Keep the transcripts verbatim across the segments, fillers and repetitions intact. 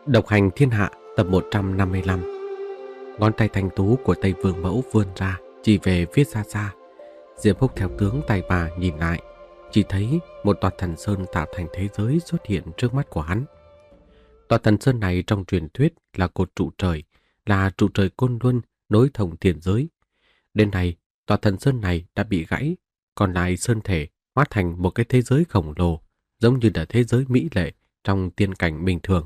Độc hành thiên hạ tập một trăm năm mươi lăm. Ngón tay thanh tú của Tây Vương Mẫu vươn ra, chỉ về phía xa xa. Diệp Húc theo tướng tay bà nhìn lại, chỉ thấy một tòa thần sơn tạo thành thế giới xuất hiện trước mắt của hắn. Tòa thần sơn này trong truyền thuyết là cột trụ trời, là trụ trời Côn Luân nối thông thiên giới. Đến nay, tòa thần sơn này đã bị gãy, còn lại sơn thể hóa thành một cái thế giới khổng lồ, giống như là thế giới mỹ lệ trong tiên cảnh bình thường.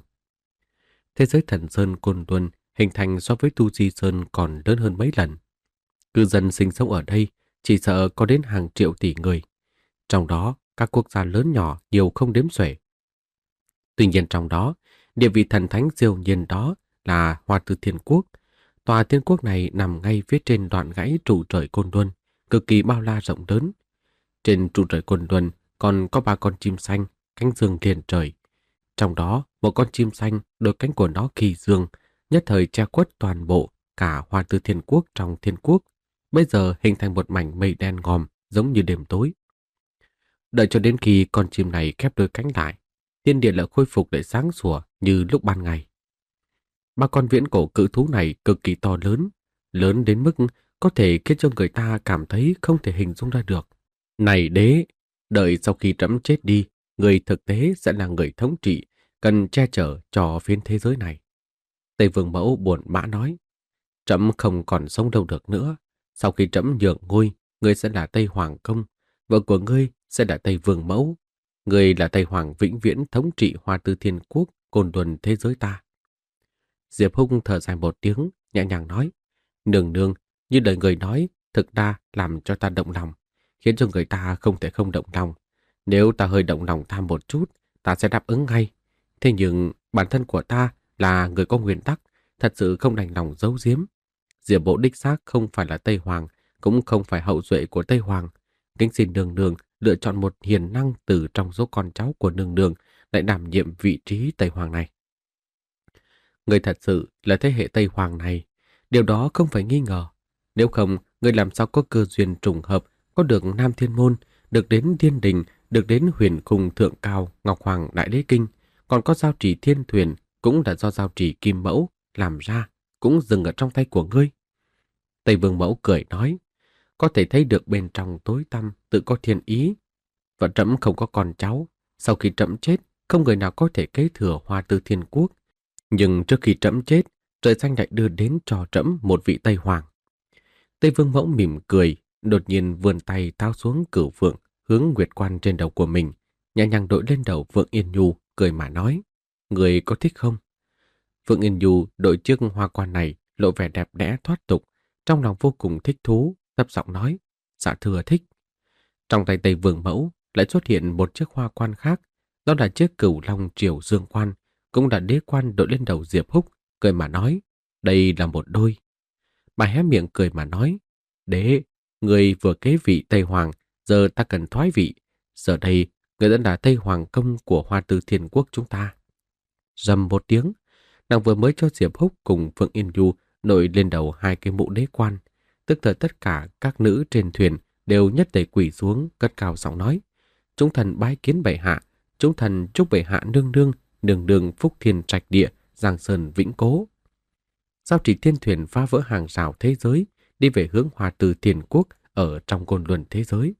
Thế giới thần sơn Côn Luân hình thành so với Tu Di Sơn còn lớn hơn mấy lần. Cư dân sinh sống ở đây chỉ sợ có đến hàng triệu tỷ người. Trong đó, các quốc gia lớn nhỏ nhiều không đếm xuể. Tuy nhiên trong đó, địa vị thần thánh siêu nhiên đó là Hoa Tư Thiên Quốc. Tòa thiên quốc này nằm ngay phía trên đoạn gãy trụ trời Côn Luân, cực kỳ bao la rộng lớn. Trên trụ trời Côn Luân còn có ba con chim xanh, cánh dương liền trời. Trong đó, một con chim xanh, đôi cánh của nó kỳ dương, nhất thời che khuất toàn bộ cả Hoa Tư Thiên Quốc trong thiên quốc, bây giờ hình thành một mảnh mây đen ngòm giống như đêm tối. Đợi cho đến khi con chim này khép đôi cánh lại, thiên địa lại khôi phục lại sáng sủa như lúc ban ngày. Ba con viễn cổ cự thú này cực kỳ to lớn, lớn đến mức có thể khiến cho người ta cảm thấy không thể hình dung ra được. Này đế, đợi sau khi trẫm chết đi, người thực tế sẽ là người thống trị, cần che chở cho phiến thế giới này. Tây Vương Mẫu buồn bã nói, trẫm không còn sống đâu được nữa. Sau khi trẫm nhượng ngôi, ngươi sẽ là Tây Hoàng Công, vợ của ngươi sẽ là Tây Vương Mẫu. Ngươi là Tây Hoàng vĩnh viễn thống trị Hoa Tư Thiên Quốc, Côn Luân thế giới ta. Diệp Húc thở dài một tiếng, nhẹ nhàng nói, nương nương, như lời người nói, thực ra làm cho ta động lòng, khiến cho người ta không thể không động lòng. Nếu ta hơi động lòng tham một chút, ta sẽ đáp ứng ngay. Thế nhưng bản thân của ta là người có nguyên tắc, thật sự không đành lòng giấu giếm. Diệp Bộ đích xác không phải là Tây Hoàng, cũng không phải hậu duệ của Tây Hoàng. Kính xin nương nương lựa chọn một hiền năng từ trong số con cháu của nương nương lại đảm nhiệm vị trí Tây Hoàng này. Người thật sự là thế hệ Tây Hoàng này, điều đó không phải nghi ngờ. Nếu không, người làm sao có cơ duyên trùng hợp, có được Nam Thiên Môn, được đến Thiên Đình, được đến Huyền Khung Thượng Cao, Ngọc Hoàng Đại Đế Kinh, còn có giao trì Thiên Thuyền, cũng là do giao trì Kim Mẫu làm ra, cũng dừng ở trong tay của ngươi. Tây Vương Mẫu cười nói, có thể thấy được bên trong tối tăm tự có thiên ý. Và trẫm không có con cháu, sau khi trẫm chết, không người nào có thể kế thừa Hoa Tư Thiên Quốc. Nhưng trước khi trẫm chết, trời xanh lại đưa đến cho trẫm một vị Tây Hoàng. Tây Vương Mẫu mỉm cười, đột nhiên vươn tay tháo xuống cửu phượng, hướng nguyệt quan trên đầu của mình, nhẹ nhàng đội lên đầu Phượng Yên Nhu, cười mà nói, người có thích không? Phượng Yên Nhu đội chiếc hoa quan này lộ vẻ đẹp đẽ thoát tục, trong lòng vô cùng thích thú, thấp giọng nói, dạ thưa thích. Trong tay Tây Vương Mẫu lại xuất hiện một chiếc hoa quan khác, đó là chiếc Cửu Long Triều Dương quan, cũng là đế quan đội lên đầu Diệp Húc, cười mà nói, đây là một đôi. Bà hé miệng cười mà nói, đế, người vừa kế vị Tây Hoàng, giờ ta cần thoái vị. Giờ đây, người đã là Tây Hoàng Công của Hoa Tư Thiên Quốc chúng ta. Rầm một tiếng, nàng vừa mới cho Diệp Húc cùng Phượng Yên Nhu đội lên đầu hai cái mũ đế quan. Tức thời tất cả các nữ trên thuyền đều nhất tề quỳ xuống, cất cao giọng nói, chúng thần bái kiến bệ hạ, chúng thần chúc bệ hạ nương nương, nương nương phúc thiên trạch địa, giang sơn vĩnh cố. Giao trì Thiên Thuyền phá vỡ hàng rào thế giới, đi về hướng Hoa Tư Thiên Quốc ở trong Côn Luân thế giới.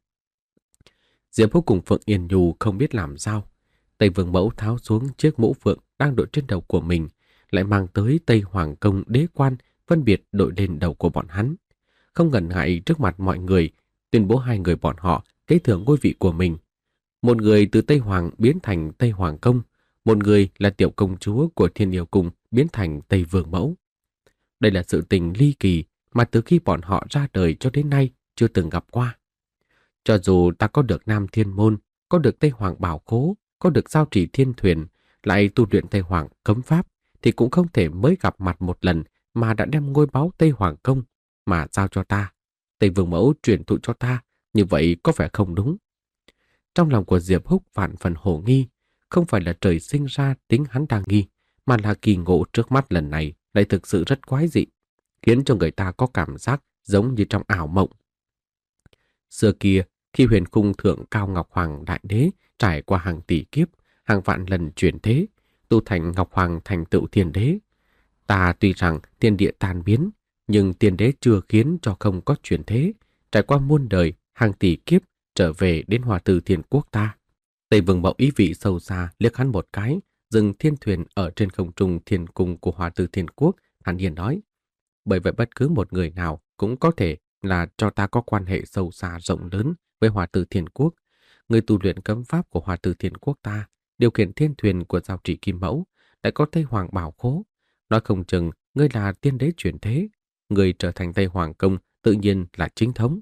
Diệp Húc cùng Phượng Yên Nhu không biết làm sao. Tây Vương Mẫu tháo xuống chiếc mũ phượng đang đội trên đầu của mình, lại mang tới Tây Hoàng Công đế quan phân biệt đội lên đầu của bọn hắn. Không ngần ngại trước mặt mọi người, tuyên bố hai người bọn họ kế thừa ngôi vị của mình. Một người từ Tây Hoàng biến thành Tây Hoàng Công, một người là tiểu công chúa của Thiên Yêu Cung biến thành Tây Vương Mẫu. Đây là sự tình ly kỳ mà từ khi bọn họ ra đời cho đến nay chưa từng gặp qua. Cho dù ta có được Nam Thiên Môn, có được Tây Hoàng Bảo Khố, có được giao trì Thiên Thuyền, lại tu luyện Tây Hoàng cấm pháp, thì cũng không thể mới gặp mặt một lần mà đã đem ngôi báu Tây Hoàng Công mà giao cho ta. Tây Vương Mẫu truyền thụ cho ta, như vậy có vẻ không đúng. Trong lòng của Diệp Húc vạn phần hồ nghi, không phải là trời sinh ra tính hắn đang nghi, mà là kỳ ngộ trước mắt lần này lại thực sự rất quái dị, khiến cho người ta có cảm giác giống như trong ảo mộng. Xưa kia, khi Huyền Khung Thượng Cao Ngọc Hoàng Đại Đế trải qua hàng tỷ kiếp, hàng vạn lần chuyển thế, tu thành Ngọc Hoàng thành tựu thiên đế. Ta tuy rằng thiên địa tan biến, nhưng thiên đế chưa khiến cho không có chuyển thế, trải qua muôn đời, hàng tỷ kiếp, trở về đến Hoa Từ Thiên Quốc ta. Tây Vương Mẫu ý vị sâu xa liếc hắn một cái, dừng thiên thuyền ở trên không trung thiên cung của Hoa Từ Thiên Quốc, thản nhiên nói. Bởi vậy bất cứ một người nào cũng có thể là cho ta có quan hệ sâu xa rộng lớn với Hoa Từ Thiên Quốc. Người tu luyện cấm pháp của Hoa Từ Thiên Quốc ta, điều khiển thiên thuyền của giao chỉ Kim Mẫu, lại có Tây Hoàng bảo khố. Nói không chừng, ngươi là tiên đế chuyển thế, người trở thành Tây Hoàng công tự nhiên là chính thống.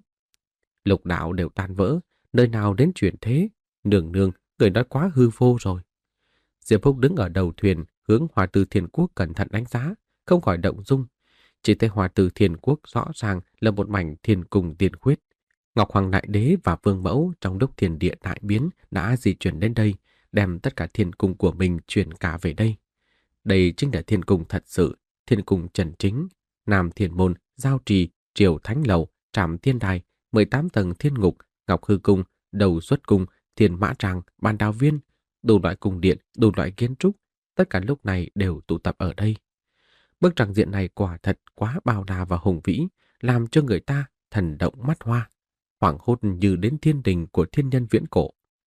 Lục đạo đều tan vỡ, nơi nào đến chuyển thế, nương nương, người nói quá hư vô rồi. Diệp Phúc đứng ở đầu thuyền, hướng Hoa Từ Thiên Quốc cẩn thận đánh giá, không khỏi động dung. Chỉ thấy Hoa Từ Thiên Quốc rõ ràng là một mảnh thiên cung tiên khuyết. Ngọc Hoàng Đại Đế và Vương Mẫu trong lúc thiên địa đại biến đã di chuyển đến đây, đem tất cả thiên cung của mình chuyển cả về đây. Đây chính là thiên cung thật sự, thiên cung trần chính, Nam Thiên Môn, Giao Trì, Triều Thánh Lầu, Trảm Thiên Đài, mười tám tầng thiên ngục, Ngọc Hư Cung, Đầu Xuất Cung, Thiên Mã Tràng, Bàn Đào Viên, đủ loại cung điện, đủ loại kiến trúc, tất cả lúc này đều tụ tập ở đây. Bức tràng diện này quả thật quá bao la và hùng vĩ, làm cho người ta thần động mắt hoa, hoảng hốt như đến thiên đình của thiên nhân viễn cổ.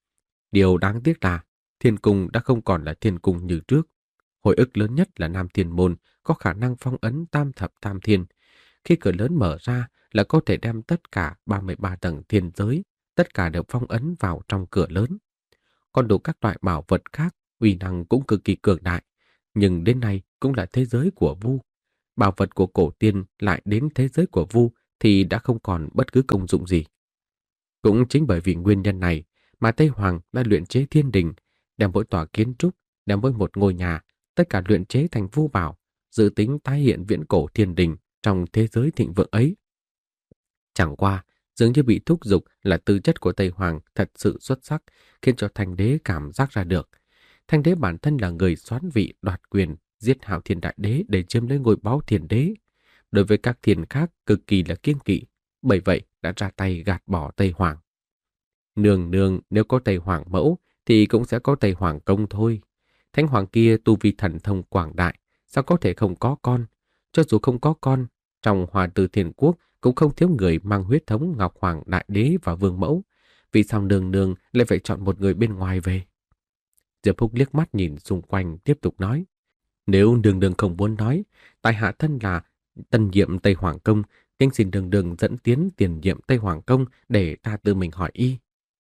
Điều đáng tiếc là thiên cung đã không còn là thiên cung như trước. Hồi ức lớn nhất là Nam Thiên Môn có khả năng phong ấn tam thập tam thiên. Khi cửa lớn mở ra là có thể đem tất cả ba mươi ba tầng thiên giới, tất cả đều phong ấn vào trong cửa lớn. Còn đủ các loại bảo vật khác, uy năng cũng cực kỳ cường đại. Nhưng đến nay cũng là thế giới của Vu. Bảo vật của cổ tiên lại đến thế giới của Vu thì đã không còn bất cứ công dụng gì. Cũng chính bởi vì nguyên nhân này mà Tây Hoàng đã luyện chế thiên đình, đem mỗi tòa kiến trúc, đem mỗi một ngôi nhà, tất cả luyện chế thành Vu bảo, dự tính tái hiện viễn cổ thiên đình trong thế giới thịnh vượng ấy. Chẳng qua, dường như bị thúc giục là tư chất của Tây Hoàng thật sự xuất sắc, khiến cho Thanh Đế cảm giác ra được. Thanh Đế bản thân là người soán vị đoạt quyền, giết Hạo Thiên Đại Đế để chiếm lấy ngôi báu Thiên Đế. Đối với các thiên khác cực kỳ là kiêng kỵ, bởi vậy đã ra tay gạt bỏ Tây Hoàng. Nương nương nếu có Tây Hoàng mẫu thì cũng sẽ có Tây Hoàng công thôi. Thánh Hoàng kia tu vi thần thông quảng đại, sao có thể không có con? Cho dù không có con, trong Hoa Từ Thiên Quốc cũng không thiếu người mang huyết thống Ngọc Hoàng Đại Đế và Vương Mẫu. Vì sao nương nương lại phải chọn một người bên ngoài về? Diệp Phúc liếc mắt nhìn xung quanh tiếp tục nói. Nếu nương nương không muốn nói, tại hạ thân là tân nhiệm Tây Hoàng Công, kính xin nương nương dẫn tiến tiền nhiệm Tây Hoàng Công để ta tự mình hỏi y.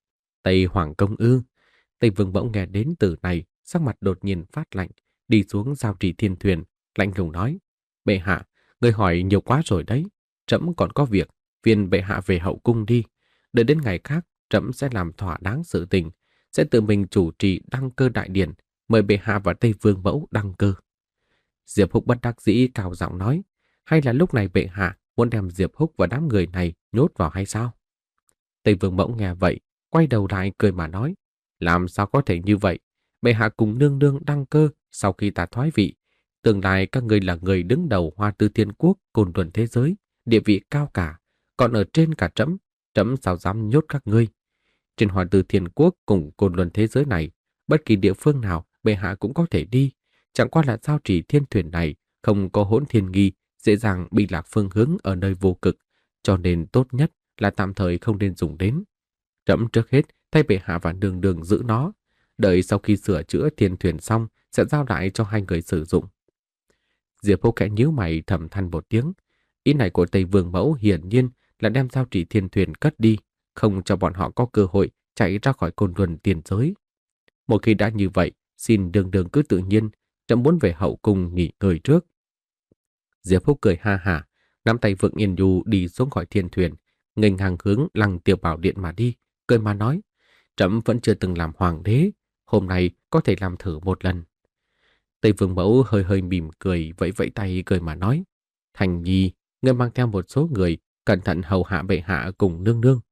Tây Hoàng Công ư? Tây Vương Mẫu nghe đến từ này, sắc mặt đột nhiên phát lạnh, đi xuống giao trì thiên thuyền, lạnh lùng nói. Bệ hạ, người hỏi nhiều quá rồi đấy. Trẫm còn có việc, phiền bệ hạ về hậu cung đi. Đợi đến ngày khác, trẫm sẽ làm thỏa đáng sự tình, sẽ tự mình chủ trì đăng cơ đại điển, mời bệ hạ và Tây Vương Mẫu đăng cơ. Diệp Húc bất đắc dĩ cao giọng nói, hay là lúc này bệ hạ muốn đem Diệp Húc và đám người này nhốt vào hay sao? Tây Vương Mẫu nghe vậy, quay đầu lại cười mà nói, làm sao có thể như vậy? Bệ hạ cùng nương nương đăng cơ sau khi ta thoái vị. Tương lai các người là người đứng đầu Hoa Tư Thiên Quốc, côn luân thế giới, địa vị cao cả, còn ở trên cả trẫm, trẫm sao dám nhốt các ngươi? Trên Hoa Tư Thiên Quốc cùng côn luân thế giới này, bất kỳ địa phương nào bệ hạ cũng có thể đi, chẳng qua là giao trì thiên thuyền này không có hỗn thiên nghi, dễ dàng bị lạc phương hướng ở nơi vô cực, cho nên tốt nhất là tạm thời không nên dùng đến. Trẫm trước hết thay bệ hạ và nương nương giữ nó, đợi sau khi sửa chữa thiên thuyền xong sẽ giao lại cho hai người sử dụng. Diệp Phúc khẽ nhíu mày thầm than một tiếng. Ý này của Tây Vương Mẫu hiển nhiên là đem giao trì thiên thuyền cất đi, không cho bọn họ có cơ hội chạy ra khỏi côn luân tiền giới. Một khi đã như vậy, xin nương nương cứ tự nhiên, trẫm muốn về hậu cung nghỉ ngơi trước. Diệp Phúc cười ha hả, nắm tay Vượng Yên Nhu đi xuống khỏi thiên thuyền, nghênh hàng hướng Lăng Tiêu Bảo Điện mà đi, cười mà nói, trẫm vẫn chưa từng làm hoàng đế, hôm nay có thể làm thử một lần. Tây Vương Mẫu hơi hơi mỉm cười, vẫy vẫy tay cười mà nói, Thành Nhi, ngươi mang theo một số người, cẩn thận hầu hạ bệ hạ cùng nương nương.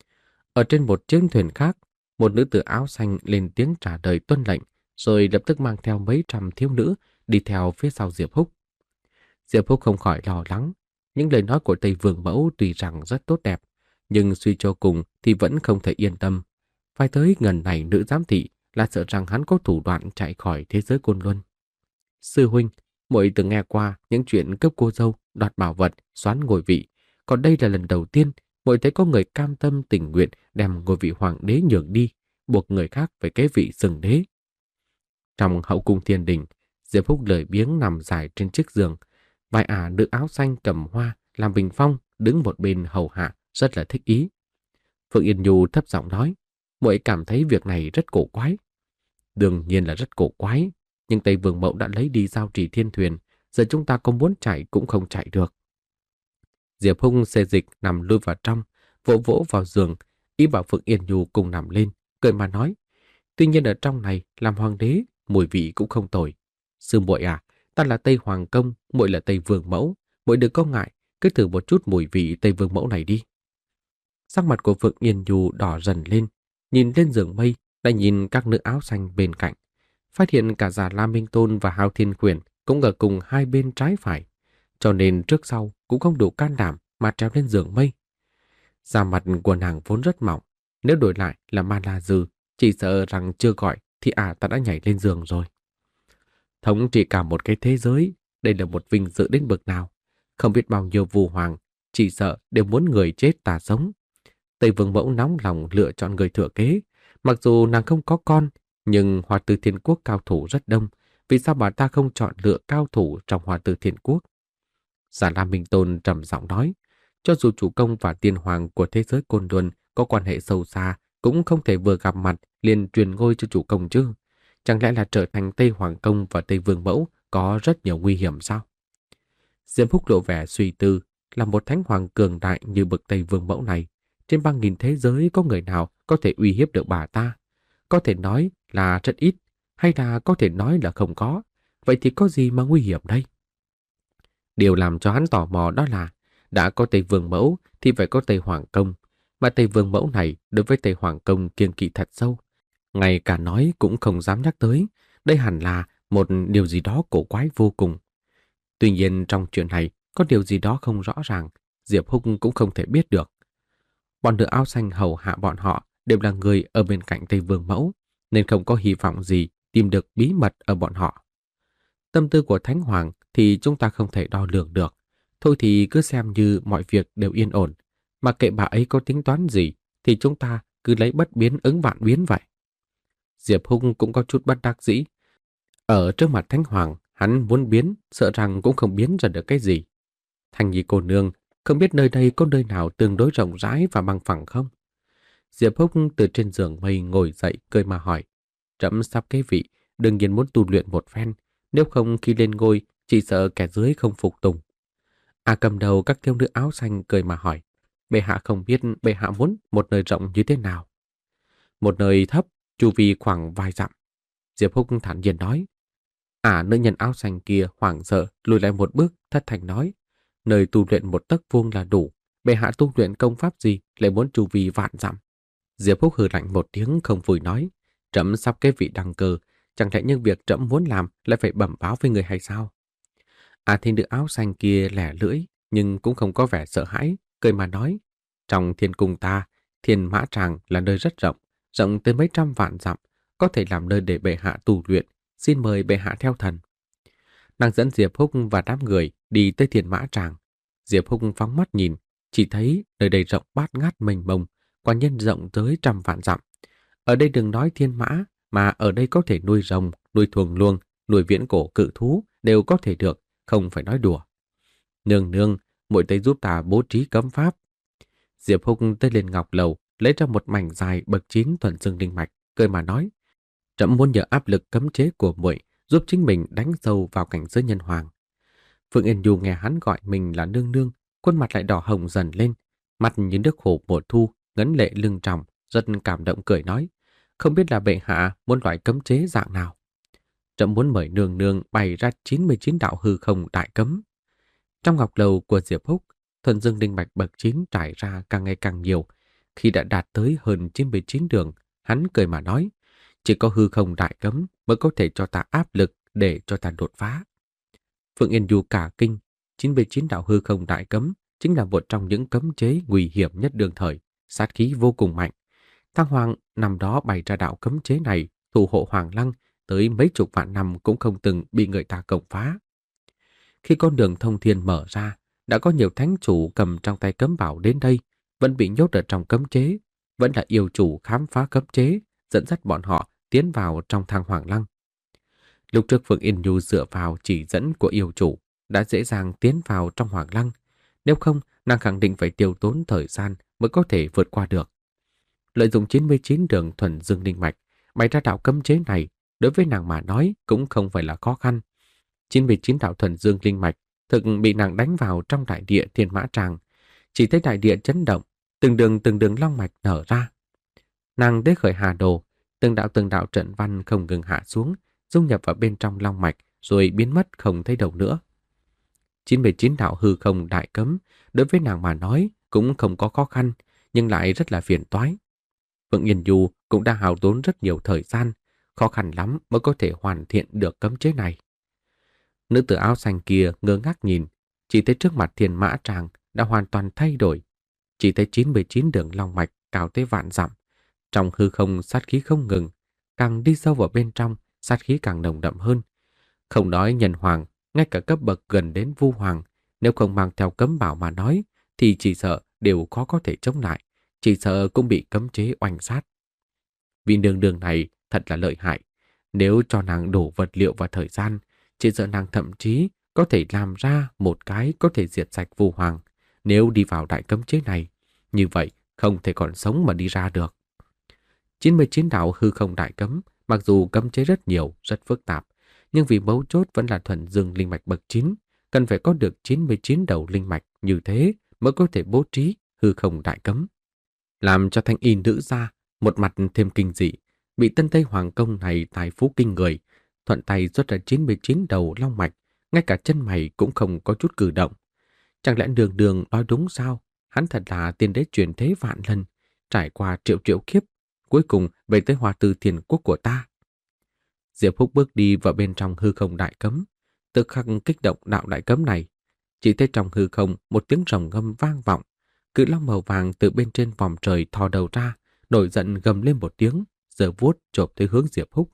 Ở trên một chiếc thuyền khác, một nữ tử áo xanh lên tiếng trả lời tuân lệnh, rồi lập tức mang theo mấy trăm thiếu nữ đi theo phía sau Diệp Húc. Diệp Húc không khỏi lo lắng, những lời nói của Tây Vương Mẫu tuy rằng rất tốt đẹp, nhưng suy cho cùng thì vẫn không thể yên tâm. Phải tới gần này nữ giám thị là sợ rằng hắn có thủ đoạn chạy khỏi thế giới Côn Luân. Sư huynh, muội từng nghe qua những chuyện cướp cô dâu, đoạt bảo vật, xoán ngôi vị, còn đây là lần đầu tiên muội thấy có người cam tâm tình nguyện đem ngôi vị hoàng đế nhường đi, buộc người khác phải kế vị sừng đế. Trong hậu cung thiên đình, Diệp Húc lười biếng nằm dài trên chiếc giường, vài ả nữ áo xanh cầm hoa làm bình phong đứng một bên hầu hạ rất là thích ý. Phượng Yên Nhu thấp giọng nói, muội cảm thấy việc này rất cổ quái. Đương nhiên là rất cổ quái, nhưng Tây Vương Mẫu đã lấy đi giao trì thiên thuyền, giờ chúng ta có muốn chạy cũng không chạy được. Diệp Húc xê dịch nằm lui vào trong, vỗ vỗ vào giường, ý bảo Phượng Yên Nhu cùng nằm lên, cười mà nói, tuy nhiên ở trong này làm hoàng đế, mùi vị cũng không tồi. Sư muội à, ta là Tây Hoàng Công, muội là Tây Vương Mẫu, muội đừng có ngại, cứ thử một chút mùi vị Tây Vương Mẫu này đi. Sắc mặt của Phượng Yên Nhu đỏ dần lên, nhìn lên giường mây, lại nhìn các nữ áo xanh bên cạnh, phát hiện cả Già Lam Minh Tôn và Hao Thiên Quyền cũng ở cùng hai bên trái phải, cho nên trước sau cũng không đủ can đảm mà trèo lên giường mây. Da mặt của nàng vốn rất mỏng, nếu đổi lại là Ma La Dư, chỉ sợ rằng chưa gọi thì à ta đã nhảy lên giường rồi. Thống trị cả một cái thế giới, đây là một vinh dự đến bậc nào. Không biết bao nhiêu vù hoàng, chỉ sợ đều muốn người chết ta sống. Tây Vương Mẫu nóng lòng lựa chọn người thừa kế. Mặc dù nàng không có con, nhưng Hoa Tử Thiên Quốc cao thủ rất đông. Vì sao bà ta không chọn lựa cao thủ trong Hoa Tử Thiên Quốc? Già Lam Minh Tôn trầm giọng nói, cho dù chủ công và tiên hoàng của thế giới Côn Luân có quan hệ sâu xa, cũng không thể vừa gặp mặt liền truyền ngôi cho chủ công chứ. Chẳng lẽ là trở thành Tây Hoàng Công và Tây Vương Mẫu có rất nhiều nguy hiểm sao? Diệp Húc lộ vẻ suy tư, là một thánh hoàng cường đại như bậc Tây Vương Mẫu này. Trên ba nghìn thế giới có người nào có thể uy hiếp được bà ta? Có thể nói là rất ít, hay là có thể nói là không có. Vậy thì có gì mà nguy hiểm đây? Điều làm cho hắn tò mò đó là, đã có Tây Vương Mẫu thì phải có Tây Hoàng Công. Mà Tây Vương Mẫu này đối với Tây Hoàng Công kiêng kỵ thật sâu. Ngay cả nói cũng không dám nhắc tới. Đây hẳn là một điều gì đó cổ quái vô cùng. Tuy nhiên trong chuyện này có điều gì đó không rõ ràng, Diệp Húc cũng không thể biết được. Bọn nữ áo xanh hầu hạ bọn họ đều là người ở bên cạnh Tây Vương Mẫu, nên không có hy vọng gì tìm được bí mật ở bọn họ. Tâm tư của Thánh Hoàng thì chúng ta không thể đo lường được. Thôi thì cứ xem như mọi việc đều yên ổn. Mà kệ bà ấy có tính toán gì thì chúng ta cứ lấy bất biến ứng vạn biến vậy. Diệp Húc cũng có chút bất đắc dĩ. Ở trước mặt Thánh Hoàng, hắn muốn biến, sợ rằng cũng không biến ra được cái gì. Thanh Nhi cô nương, không biết nơi đây có nơi nào tương đối rộng rãi và bằng phẳng không? Diệp Húc từ trên giường mây ngồi dậy cười mà hỏi. Trẫm sắp kế vị, đương nhiên muốn tu luyện một phen, nếu không khi lên ngôi chỉ sợ kẻ dưới không phục tùng. À cầm đầu các thiếu nữ áo xanh cười mà hỏi. Bệ hạ không biết bệ hạ muốn một nơi rộng như thế nào? Một nơi thấp, chu vi khoảng vài dặm. Diệp Húc thản nhiên nói. À nữ nhân áo xanh kia hoảng sợ lùi lại một bước, thất thành nói. Nơi tu luyện một tấc vuông là đủ. Bệ hạ tu luyện công pháp gì lại muốn chu vi vạn dặm? Diệp Húc hừ lạnh một tiếng không vui nói. Trẫm sắp kế vị đăng cơ, chẳng lẽ những việc trẫm muốn làm lại phải bẩm báo với người hay sao? À thiên nữ áo xanh kia lẻ lưỡi, nhưng cũng không có vẻ sợ hãi, cười mà nói. Trong thiên cung ta, Thiên Mã Tràng là nơi rất rộng, rộng tới mấy trăm vạn dặm, có thể làm nơi để bệ hạ tu luyện, xin mời bệ hạ theo thần. Nàng dẫn Diệp Húc và đám người đi tới Thiên Mã Tràng. Diệp Húc phóng mắt nhìn, chỉ thấy nơi đây rộng bát ngát mênh mông, quả nhân rộng tới trăm vạn dặm. Ở đây đừng nói thiên mã, mà ở đây có thể nuôi rồng, nuôi thuồng luông, nuôi viễn cổ cự thú đều có thể được, không phải nói đùa. Nương nương, muội tới giúp ta bố trí cấm pháp. Diệp Húc tới lên ngọc lầu, lấy ra một mảnh dài bậc chín thuần dương linh mạch, cười mà nói: "Trẫm muốn nhờ áp lực cấm chế của muội giúp chính mình đánh sâu vào cảnh giới nhân hoàng." Phượng Yên Nhu nghe hắn gọi mình là nương nương, khuôn mặt lại đỏ hồng dần lên, mặt như nước hồ mùa thu, ngấn lệ lưng tròng, rất cảm động cười nói: "Không biết là bệ hạ muốn loại cấm chế dạng nào?" "Trẫm muốn mời nương nương bày ra chín mươi chín đạo hư không đại cấm." Trong ngọc lầu của Diệp Húc, thuần dương linh mạch bậc chín trải ra càng ngày càng nhiều. Khi đã đạt tới hơn chín mươi chín đường, hắn cười mà nói: "Chỉ có hư không đại cấm mới có thể cho ta áp lực để cho ta đột phá." Phượng Yên Nhu cả kinh, chín mươi chín đạo hư không đại cấm chính là một trong những cấm chế nguy hiểm nhất đương thời, sát khí vô cùng mạnh. Thăng Hoàng năm đó bày ra đạo cấm chế này thủ hộ Hoàng Lăng tới mấy chục vạn năm cũng không từng bị người ta công phá. Khi con đường thông thiên mở ra, đã có nhiều thánh chủ cầm trong tay cấm bảo đến đây, vẫn bị nhốt ở trong cấm chế, vẫn là yêu chủ khám phá cấm chế, dẫn dắt bọn họ tiến vào trong thang Hoàng Lăng. Lúc trước Phượng Yên Nhu dựa vào chỉ dẫn của yêu chủ, đã dễ dàng tiến vào trong Hoàng Lăng, nếu không nàng khẳng định phải tiêu tốn thời gian mới có thể vượt qua được. Lợi dụng chín mươi chín đường thuần dương linh mạch, bày ra đạo cấm chế này, đối với nàng mà nói cũng không phải là khó khăn. chín mươi chín đạo thuần dương linh mạch thực bị nàng đánh vào trong đại địa Thiên Mã Tràng, chỉ thấy đại địa chấn động, từng đường từng đường long mạch nở ra. Nàng đế khởi hà đồ, từng đạo từng đạo trận văn không ngừng hạ xuống, dung nhập vào bên trong long mạch rồi biến mất không thấy đâu nữa. chín mươi chín đạo hư không đại cấm, đối với nàng mà nói cũng không có khó khăn, nhưng lại rất là phiền toái. Phượng Yên Du cũng đã hao tốn rất nhiều thời gian, khó khăn lắm mới có thể hoàn thiện được cấm chế này. Nữ tử áo xanh kia ngơ ngác nhìn, chỉ thấy trước mặt Thiên Mã Tràng đã hoàn toàn thay đổi. Chỉ thấy chín mươi chín đường long mạch cao tới vạn dặm, trong hư không sát khí không ngừng, càng đi sâu vào bên trong, sát khí càng nồng đậm hơn. Không nói nhân hoàng, ngay cả cấp bậc gần đến vu hoàng, nếu không mang theo cấm bảo mà nói, thì chỉ sợ đều khó có thể chống lại, chỉ sợ cũng bị cấm chế oanh sát. Vị nương nương này thật là lợi hại, nếu cho nàng đủ vật liệu và thời gian, chỉ sợ nàng thậm chí có thể làm ra một cái có thể diệt sạch vu hoàng. Nếu đi vào đại cấm chế này, như vậy không thể còn sống mà đi ra được. chín mươi chín đạo hư không đại cấm, mặc dù cấm chế rất nhiều, rất phức tạp, nhưng vì mấu chốt vẫn là thuần dương linh mạch bậc chín, cần phải có được chín mươi chín đầu linh mạch như thế mới có thể bố trí hư không đại cấm. Làm cho thanh y nữ gia một mặt thêm kinh dị, bị Tân Tây Hoàng công này tài phú kinh người, thuận tay xuất ra chín mươi chín đầu long mạch, ngay cả chân mày cũng không có chút cử động. Chẳng lẽ đường đường nói đúng sao? Hắn thật là tiên đế truyền thế vạn lần, trải qua triệu triệu kiếp, cuối cùng về tới Hoa Tư Thiên Quốc của ta. Diệp Húc bước đi vào bên trong hư không đại cấm, tức khắc kích động đạo đại cấm này. Chỉ thấy trong hư không một tiếng rồng ngâm vang vọng, cự long màu vàng từ bên trên vòm trời thò đầu ra, nổi giận gầm lên một tiếng, giơ vuốt chộp tới hướng Diệp Húc.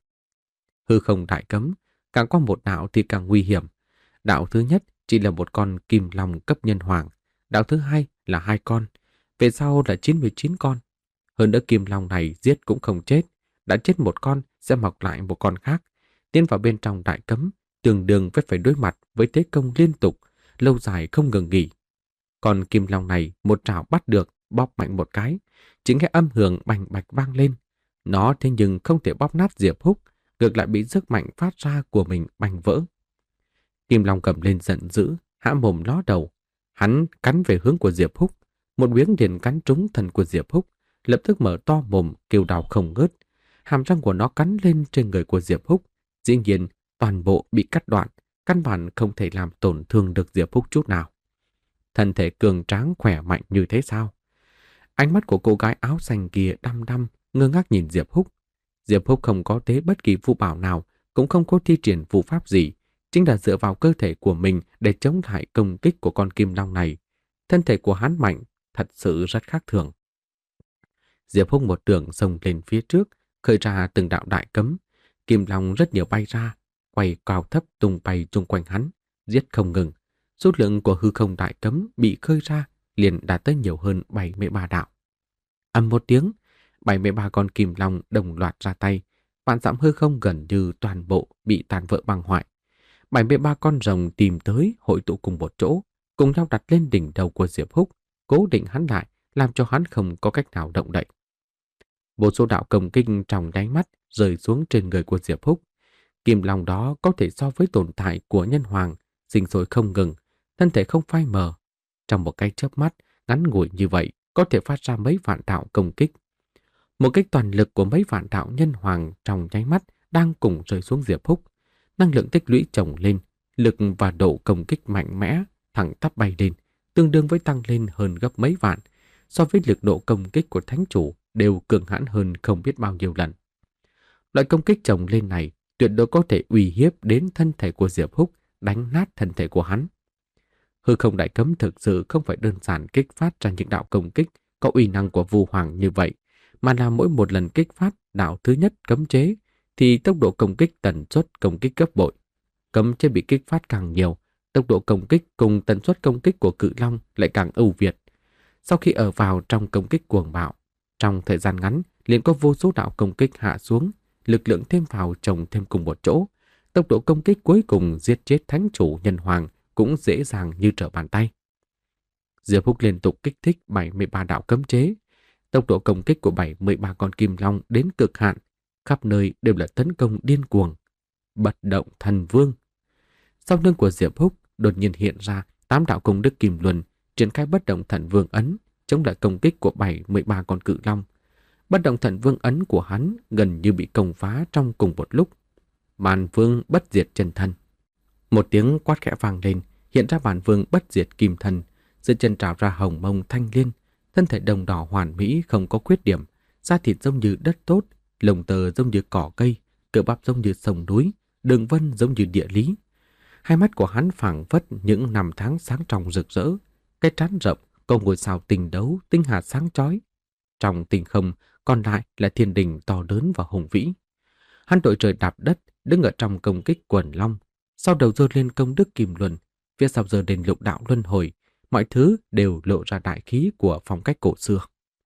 Hư không đại cấm, càng qua một đạo thì càng nguy hiểm. Đạo thứ nhất chỉ là một con kim long cấp nhân hoàng, đạo thứ hai là hai con, về sau là chín mươi chín con. Hơn nữa kim long này giết cũng không chết, đã chết một con sẽ mọc lại một con khác, tiến vào bên trong đại cấm, tương đương với phải đối mặt với thế công liên tục, lâu dài không ngừng nghỉ. Còn kim long này một trảo bắt được, bóp mạnh một cái, chỉ nghe âm hưởng bành bạch vang lên. Nó thế nhưng không thể bóp nát Diệp Húc, ngược lại bị sức mạnh phát ra của mình bành vỡ. Kim long cầm lên giận dữ, há mồm ló đầu, hắn cắn về hướng của Diệp Húc, một miếng liền cắn trúng thân của Diệp Húc, lập tức mở to mồm kêu đau không ngớt. Hàm răng của nó cắn lên trên người của Diệp Húc, dĩ nhiên toàn bộ bị cắt đoạn, căn bản không thể làm tổn thương được Diệp Húc chút nào. Thân thể cường tráng khỏe mạnh như thế sao? Ánh mắt của cô gái áo xanh kia đăm đăm, ngơ ngác nhìn Diệp Húc. Diệp Húc không có tế bất kỳ phù bảo nào, cũng không có thi triển phù pháp gì, chính là dựa vào cơ thể của mình để chống lại công kích của con kim long này. Thân thể của hắn mạnh, thật sự rất khác thường. Diệp Húc một đường xông lên phía trước, khơi ra từng đạo đại cấm, kim long rất nhiều bay ra, quay cao thấp tung bay chung quanh hắn, giết không ngừng. Số lượng của hư không đại cấm bị khơi ra liền đạt tới nhiều hơn bảy mươi ba đạo. Ầm một tiếng, bảy mươi ba con kim long đồng loạt ra tay, vạn dặm hư không gần như toàn bộ bị tàn vỡ băng hoại. bảy mươi ba con rồng tìm tới hội tụ cùng một chỗ, cùng nhau đặt lên đỉnh đầu của Diệp Húc, cố định hắn lại, làm cho hắn không có cách nào động đậy. Vô số đạo công kích trong nháy mắt rơi xuống trên người của Diệp Húc. Kim long đó có thể so với tồn tại của nhân hoàng, sinh sôi không ngừng, thân thể không phai mờ. Trong một cái chớp mắt ngắn ngủi như vậy, có thể phát ra mấy vạn đạo công kích. Một kích toàn lực của mấy vạn đạo nhân hoàng trong nháy mắt đang cùng rơi xuống Diệp Húc. Năng lượng tích lũy chồng lên, lực và độ công kích mạnh mẽ, thẳng tắp bay lên, tương đương với tăng lên hơn gấp mấy vạn, so với lực độ công kích của thánh chủ đều cường hãn hơn không biết bao nhiêu lần. Loại công kích chồng lên này tuyệt đối có thể uy hiếp đến thân thể của Diệp Húc, đánh nát thân thể của hắn. Hư không đại cấm thực sự không phải đơn giản kích phát ra những đạo công kích có uy năng của Vu Hoàng như vậy, mà là mỗi một lần kích phát đạo thứ nhất cấm chế thì tốc độ công kích tần suất công kích gấp bội. Cấm chế bị kích phát càng nhiều, tốc độ công kích cùng tần suất công kích của cự long lại càng ưu việt. Sau khi ở vào trong công kích cuồng bạo, trong thời gian ngắn liền có vô số đạo công kích hạ xuống, lực lượng thêm vào chồng thêm cùng một chỗ. Tốc độ công kích cuối cùng giết chết thánh chủ nhân hoàng cũng dễ dàng như trở bàn tay. Diệp Húc liên tục kích thích bảy mươi ba đạo cấm chế. Tốc độ công kích của bảy mươi ba con kim long đến cực hạn, khắp nơi đều là tấn công điên cuồng. Bật động thần vương. Sau lưng của Diệp Húc đột nhiên hiện ra tám đạo công đức kim luân, triển khai bất động thần vương ấn, chống lại công kích của bảy mươi ba con cự long. Bất động thần vương ấn của hắn gần như bị công phá trong cùng một lúc. Bản vương bất diệt chân thân. Một tiếng quát khẽ vang lên, hiện ra bản vương bất diệt kim thân, dưới chân trào ra hồng mông thanh liên, thân thể đồng đỏ hoàn mỹ không có khuyết điểm, da thịt giống như đất tốt, lông tơ giống như cỏ cây, cơ bắp giống như sông núi, đường vân giống như địa lý. Hai mắt của hắn phảng phất những năm tháng sáng trong rực rỡ, cái trán rộng có ngôi sao tinh đấu, tinh hà sáng chói. Trong tinh không còn lại là thiên đình to lớn và hùng vĩ. Hắn đội trời đạp đất, đứng ở trong công kích quần long, sau đầu giơ lên công đức kim luân, phía sau giơ lên lục đạo luân hồi, mọi thứ đều lộ ra đại khí của phong cách cổ xưa.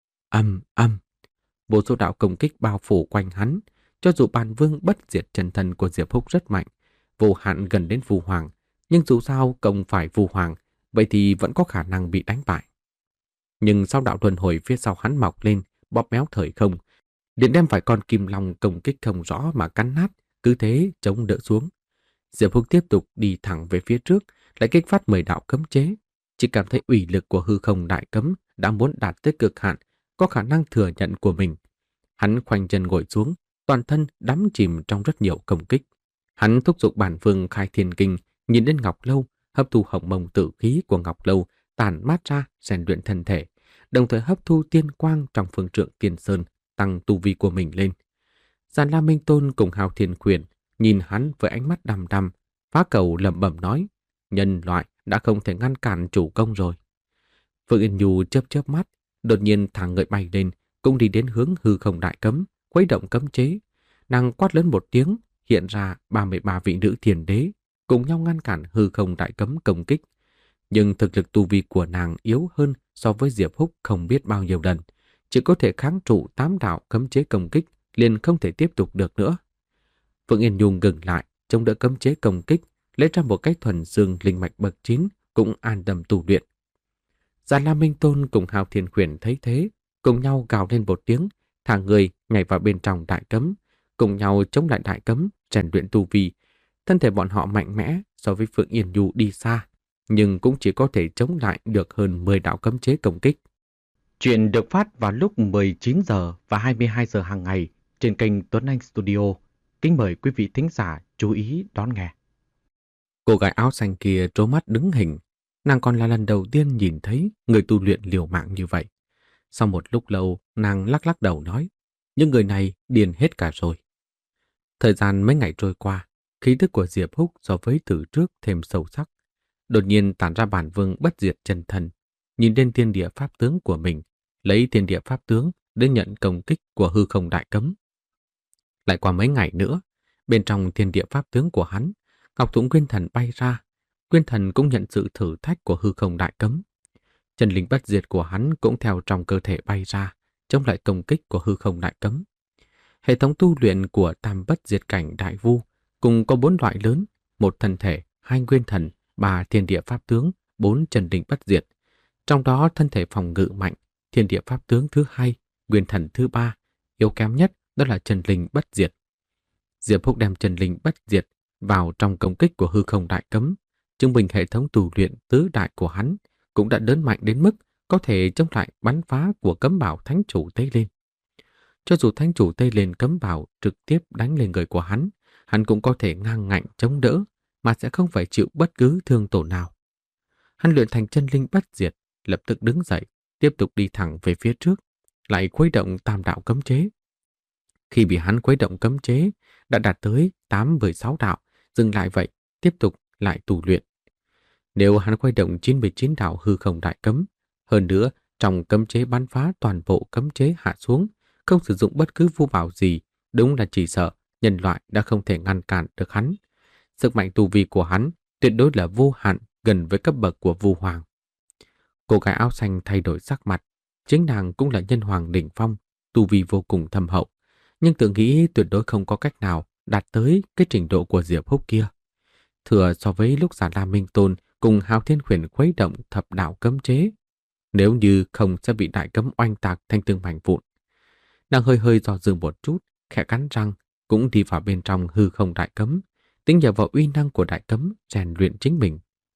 Âm âm, vô số đạo công kích bao phủ quanh hắn, cho dù bản vương bất diệt chân thân của Diệp Húc rất mạnh, vô hạn gần đến Vu Hoàng, nhưng dù sao công phải Vu Hoàng, vậy thì vẫn có khả năng bị đánh bại. Nhưng sau đạo luân hồi phía sau hắn mọc lên, bóp méo thời không, liền đem phải con kim long công kích không rõ mà cắn nát, cứ thế chống đỡ xuống. Diệp Húc tiếp tục đi thẳng về phía trước, lại kích phát mười đạo cấm chế, chỉ cảm thấy ủy lực của hư không đại cấm đã muốn đạt tới cực hạn, có khả năng thừa nhận của mình. Hắn khoanh chân ngồi xuống, toàn thân đắm chìm trong rất nhiều công kích. Hắn thúc giục bản vương khai thiên kinh, nhìn đến Ngọc Lâu, hấp thu hồng mông tử khí của Ngọc Lâu, tản mát ra rèn luyện thân thể, đồng thời hấp thu tiên quang trong phương trượng Tiên Sơn, tăng tu vi của mình lên. Giàn La Minh Tôn cùng Hào Thiên Quyền nhìn hắn với ánh mắt đăm đăm, phá cầu lẩm bẩm nói: nhân loại đã không thể ngăn cản chủ công rồi. Phượng Yên Nhu chớp chớp mắt, đột nhiên thẳng người bay lên, cũng đi đến hướng hư không đại cấm, khuấy động cấm chế. Nàng quát lớn một tiếng, hiện ra ba mươi ba vị nữ thiền đế cùng nhau ngăn cản hư không đại cấm công kích. Nhưng thực lực tu vi của nàng yếu hơn so với Diệp Húc không biết bao nhiêu lần, chỉ có thể kháng trụ tám đạo cấm chế công kích, liền không thể tiếp tục được nữa. Phượng Yên Nhung ngừng lại, chống đỡ cấm chế công kích, lấy ra một cái thuần dương linh mạch bậc chín, cũng an tâm tu luyện. Giàn La Minh Tôn cùng Hào Thiên Quyền thấy thế, cùng nhau gào lên một tiếng, thả người nhảy vào bên trong đại cấm, cùng nhau chống lại đại cấm, rèn luyện tu vi. Thân thể bọn họ mạnh mẽ so với Phượng Yên Nhu đi xa, nhưng cũng chỉ có thể chống lại được hơn mười đạo cấm chế công kích. Chuyện được phát vào lúc mười chín giờ và hai mươi hai giờ hàng ngày trên kênh Tuấn Anh Studio. Kính mời quý vị thính giả chú ý đón nghe. Cô gái áo xanh kia trố mắt đứng hình. Nàng còn là lần đầu tiên nhìn thấy người tu luyện liều mạng như vậy. Sau một lúc lâu, nàng lắc lắc đầu nói: những người này điên hết cả rồi. Thời gian mấy ngày trôi qua, khí tức của Diệp Húc so với từ trước thêm sâu sắc. Đột nhiên tản ra bản vương bất diệt chân thân, nhìn đến thiên địa pháp tướng của mình, lấy thiên địa pháp tướng để nhận công kích của hư không đại cấm. Lại qua mấy ngày nữa, bên trong thiên địa pháp tướng của hắn, Ngọc Thụng Quyên Thần bay ra. Quyên Thần cũng nhận sự thử thách của hư không đại cấm. Chân linh bất diệt của hắn cũng theo trong cơ thể bay ra, chống lại công kích của hư không đại cấm. Hệ thống tu luyện của Tam Bất Diệt Cảnh Đại Vu cùng có bốn loại lớn: một thân thể, hai nguyên thần, ba thiên địa pháp tướng, bốn chân linh bất diệt. Trong đó thân thể phòng ngự mạnh, thiên địa pháp tướng thứ hai, nguyên thần thứ ba, yếu kém nhất đó là chân linh bất diệt. Diệp Húc đem chân linh bất diệt vào trong công kích của hư không đại cấm, chứng minh hệ thống tu luyện tứ đại của hắn cũng đã lớn mạnh đến mức có thể chống lại bắn phá của cấm bảo thánh chủ Tây Lên. Cho dù thánh chủ Tây Lên cấm bảo trực tiếp đánh lên người của hắn, hắn cũng có thể ngang ngạnh chống đỡ mà sẽ không phải chịu bất cứ thương tổn nào. Hắn luyện thành chân linh bất diệt, lập tức đứng dậy, tiếp tục đi thẳng về phía trước, lại khuấy động tam đạo cấm chế. Khi bị hắn khuấy động cấm chế, đã đạt tới tám mười sáu đạo, dừng lại vậy, tiếp tục lại tu luyện. Nếu hắn khuấy động chín mươi chín đạo hư không đại cấm, hơn nữa trong cấm chế bắn phá toàn bộ cấm chế hạ xuống, không sử dụng bất cứ vu bảo gì, đúng là chỉ sợ nhân loại đã không thể ngăn cản được hắn. Sức mạnh tu vi của hắn tuyệt đối là vô hạn, gần với cấp bậc của Vu Hoàng. Cô gái áo xanh thay đổi sắc mặt, chính nàng cũng là nhân hoàng đỉnh phong, tu vi vô cùng thâm hậu, nhưng tự nghĩ tuyệt đối không có cách nào đạt tới cái trình độ của Diệp Húc kia. Thừa so với lúc Già La Minh Tôn cùng Hạo Thiên Huyền khuấy động thập đạo cấm chế, nếu như không sẽ bị đại cấm oanh tạc thành từng mảnh vụn. Nàng hơi hơi do dự một chút, khẽ cắn răng, cũng đi vào bên trong hư không đại cấm, tính nhờ vào uy năng của đại cấm rèn luyện chính mình.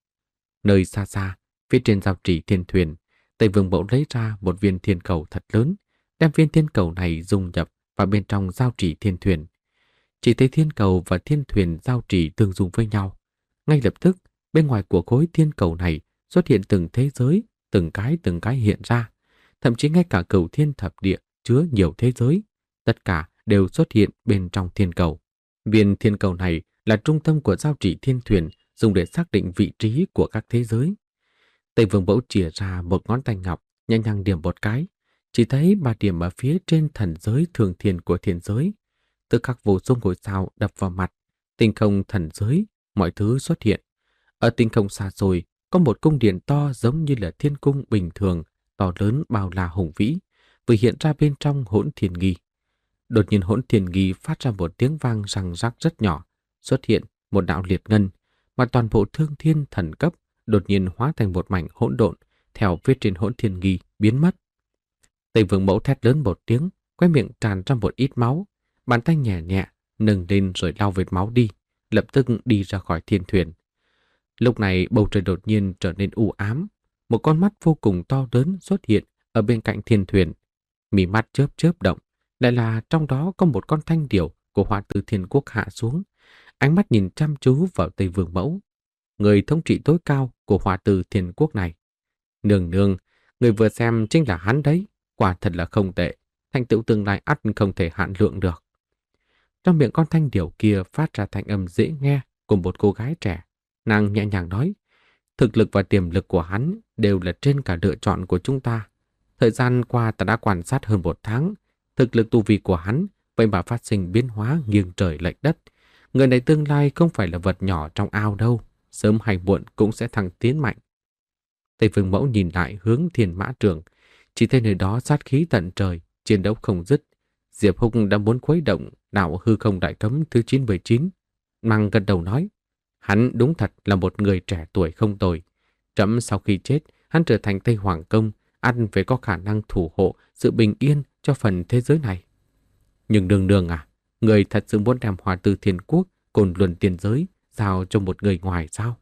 Nơi xa xa, phía trên giao trì thiên thuyền, Tây Vương Mẫu lấy ra một viên thiên cầu thật lớn, đem viên thiên cầu này dung nhập vào bên trong giao trì thiên thuyền. Chỉ thấy thiên cầu và thiên thuyền giao trì tương dung với nhau. Ngay lập tức, bên ngoài của khối thiên cầu này xuất hiện từng thế giới, từng cái từng cái hiện ra. Thậm chí ngay cả cửu thiên thập địa chứa nhiều thế giới, tất cả đều xuất hiện bên trong thiên cầu. Viên thiên cầu này là trung tâm của giao trì thiên thuyền, dùng để xác định vị trí của các thế giới. Tây Vương Mẫu chìa ra một ngón tay ngọc, nhanh nhàng điểm một cái, chỉ thấy ba điểm ở phía trên thần giới thường thiên của thiên giới. Tức khắc vô số ngôi sao đập vào mặt, tinh không thần giới, mọi thứ xuất hiện. Ở tinh không xa xôi, có một cung điện to giống như là thiên cung bình thường, to lớn bao la hùng vĩ, vừa hiện ra bên trong Hỗn Thiên Nghi. Đột nhiên Hỗn Thiên Nghi phát ra một tiếng vang răng rắc rất nhỏ, xuất hiện một đạo liệt ngân, mà toàn bộ thương thiên thần cấp đột nhiên hóa thành một mảnh hỗn độn, theo phía trên Hỗn Thiên Nghi biến mất. Tây Vương Mẫu thét lớn một tiếng, quay miệng tràn ra một ít máu, bàn tay nhẹ nhẹ nâng lên rồi lau vết máu đi, lập tức đi ra khỏi thiên thuyền. Lúc này bầu trời đột nhiên trở nên u ám, một con mắt vô cùng to lớn xuất hiện ở bên cạnh thiên thuyền, mí mắt chớp chớp động, lại là trong đó có một con thanh điểu của Hỏa Từ Thiên Quốc hạ xuống, ánh mắt nhìn chăm chú vào Tây Vương Mẫu, người thống trị tối cao của Hỏa Từ Thiên Quốc này. Nương nương, người vừa xem chính là hắn đấy, quả thật là không tệ, thành tựu tương lai ắt không thể hạn lượng được. Trong miệng con thanh điểu kia phát ra thanh âm dễ nghe của một cô gái trẻ. Nàng nhẹ nhàng nói, thực lực và tiềm lực của hắn đều là trên cả lựa chọn của chúng ta. Thời gian qua ta đã quan sát hơn một tháng, thực lực tu vi của hắn vậy mà phát sinh biến hóa nghiêng trời lệch đất. Người này tương lai không phải là vật nhỏ trong ao đâu, sớm hay muộn cũng sẽ thăng tiến mạnh. Tây Vương Mẫu nhìn lại hướng Thiên Mã Trường, chỉ thấy nơi đó sát khí tận trời, chiến đấu không dứt. Diệp Húc đã muốn khuấy động đạo hư không đại cấm thứ chín mươi chín. Nàng gật đầu nói, hắn đúng thật là một người trẻ tuổi không tồi. Trẫm sau khi chết, hắn trở thành Tây Hoàng Công, ăn phải có khả năng thủ hộ sự bình yên cho phần thế giới này. Nhưng nương nương à, người thật sự muốn đem Hỏa Từ Thiên Quốc, Côn Luân Tiên Giới giao cho một người ngoài sao?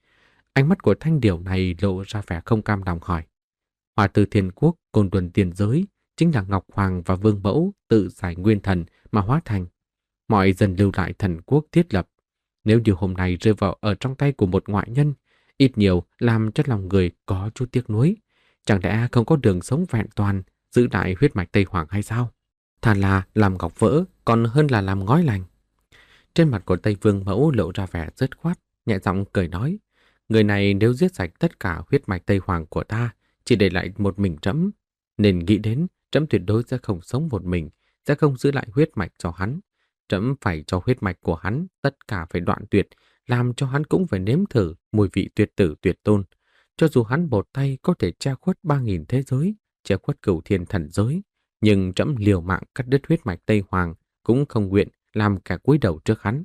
Ánh mắt của thanh điểu này lộ ra vẻ không cam lòng hỏi. Hỏa Từ Thiên Quốc, Côn Luân Tiên Giới chính là Ngọc Hoàng và Vương Mẫu tự giải nguyên thần mà hóa thành. Mọi dần lưu lại thần quốc thiết lập. Nếu như hôm nay rơi vào ở trong tay của một ngoại nhân, ít nhiều làm cho lòng người có chút tiếc nuối. Chẳng lẽ không có đường sống vẹn toàn, giữ lại huyết mạch Tây Hoàng hay sao? Thà là làm ngọc vỡ, còn hơn là làm ngói lành. Trên mặt của Tây Vương Mẫu lộ ra vẻ dứt khoát, nhẹ giọng cười nói, người này nếu giết sạch tất cả huyết mạch Tây Hoàng của ta, chỉ để lại một mình trẫm, nên nghĩ đến trẫm tuyệt đối sẽ không sống một mình, sẽ không giữ lại huyết mạch cho hắn. Trẫm phải cho huyết mạch của hắn tất cả phải đoạn tuyệt, làm cho hắn cũng phải nếm thử mùi vị tuyệt tử tuyệt tôn. Cho dù hắn một tay có thể che khuất ba nghìn thế giới, che khuất cửu thiên thần giới, nhưng trẫm liều mạng cắt đứt huyết mạch Tây Hoàng cũng không nguyện làm cả cúi đầu trước hắn.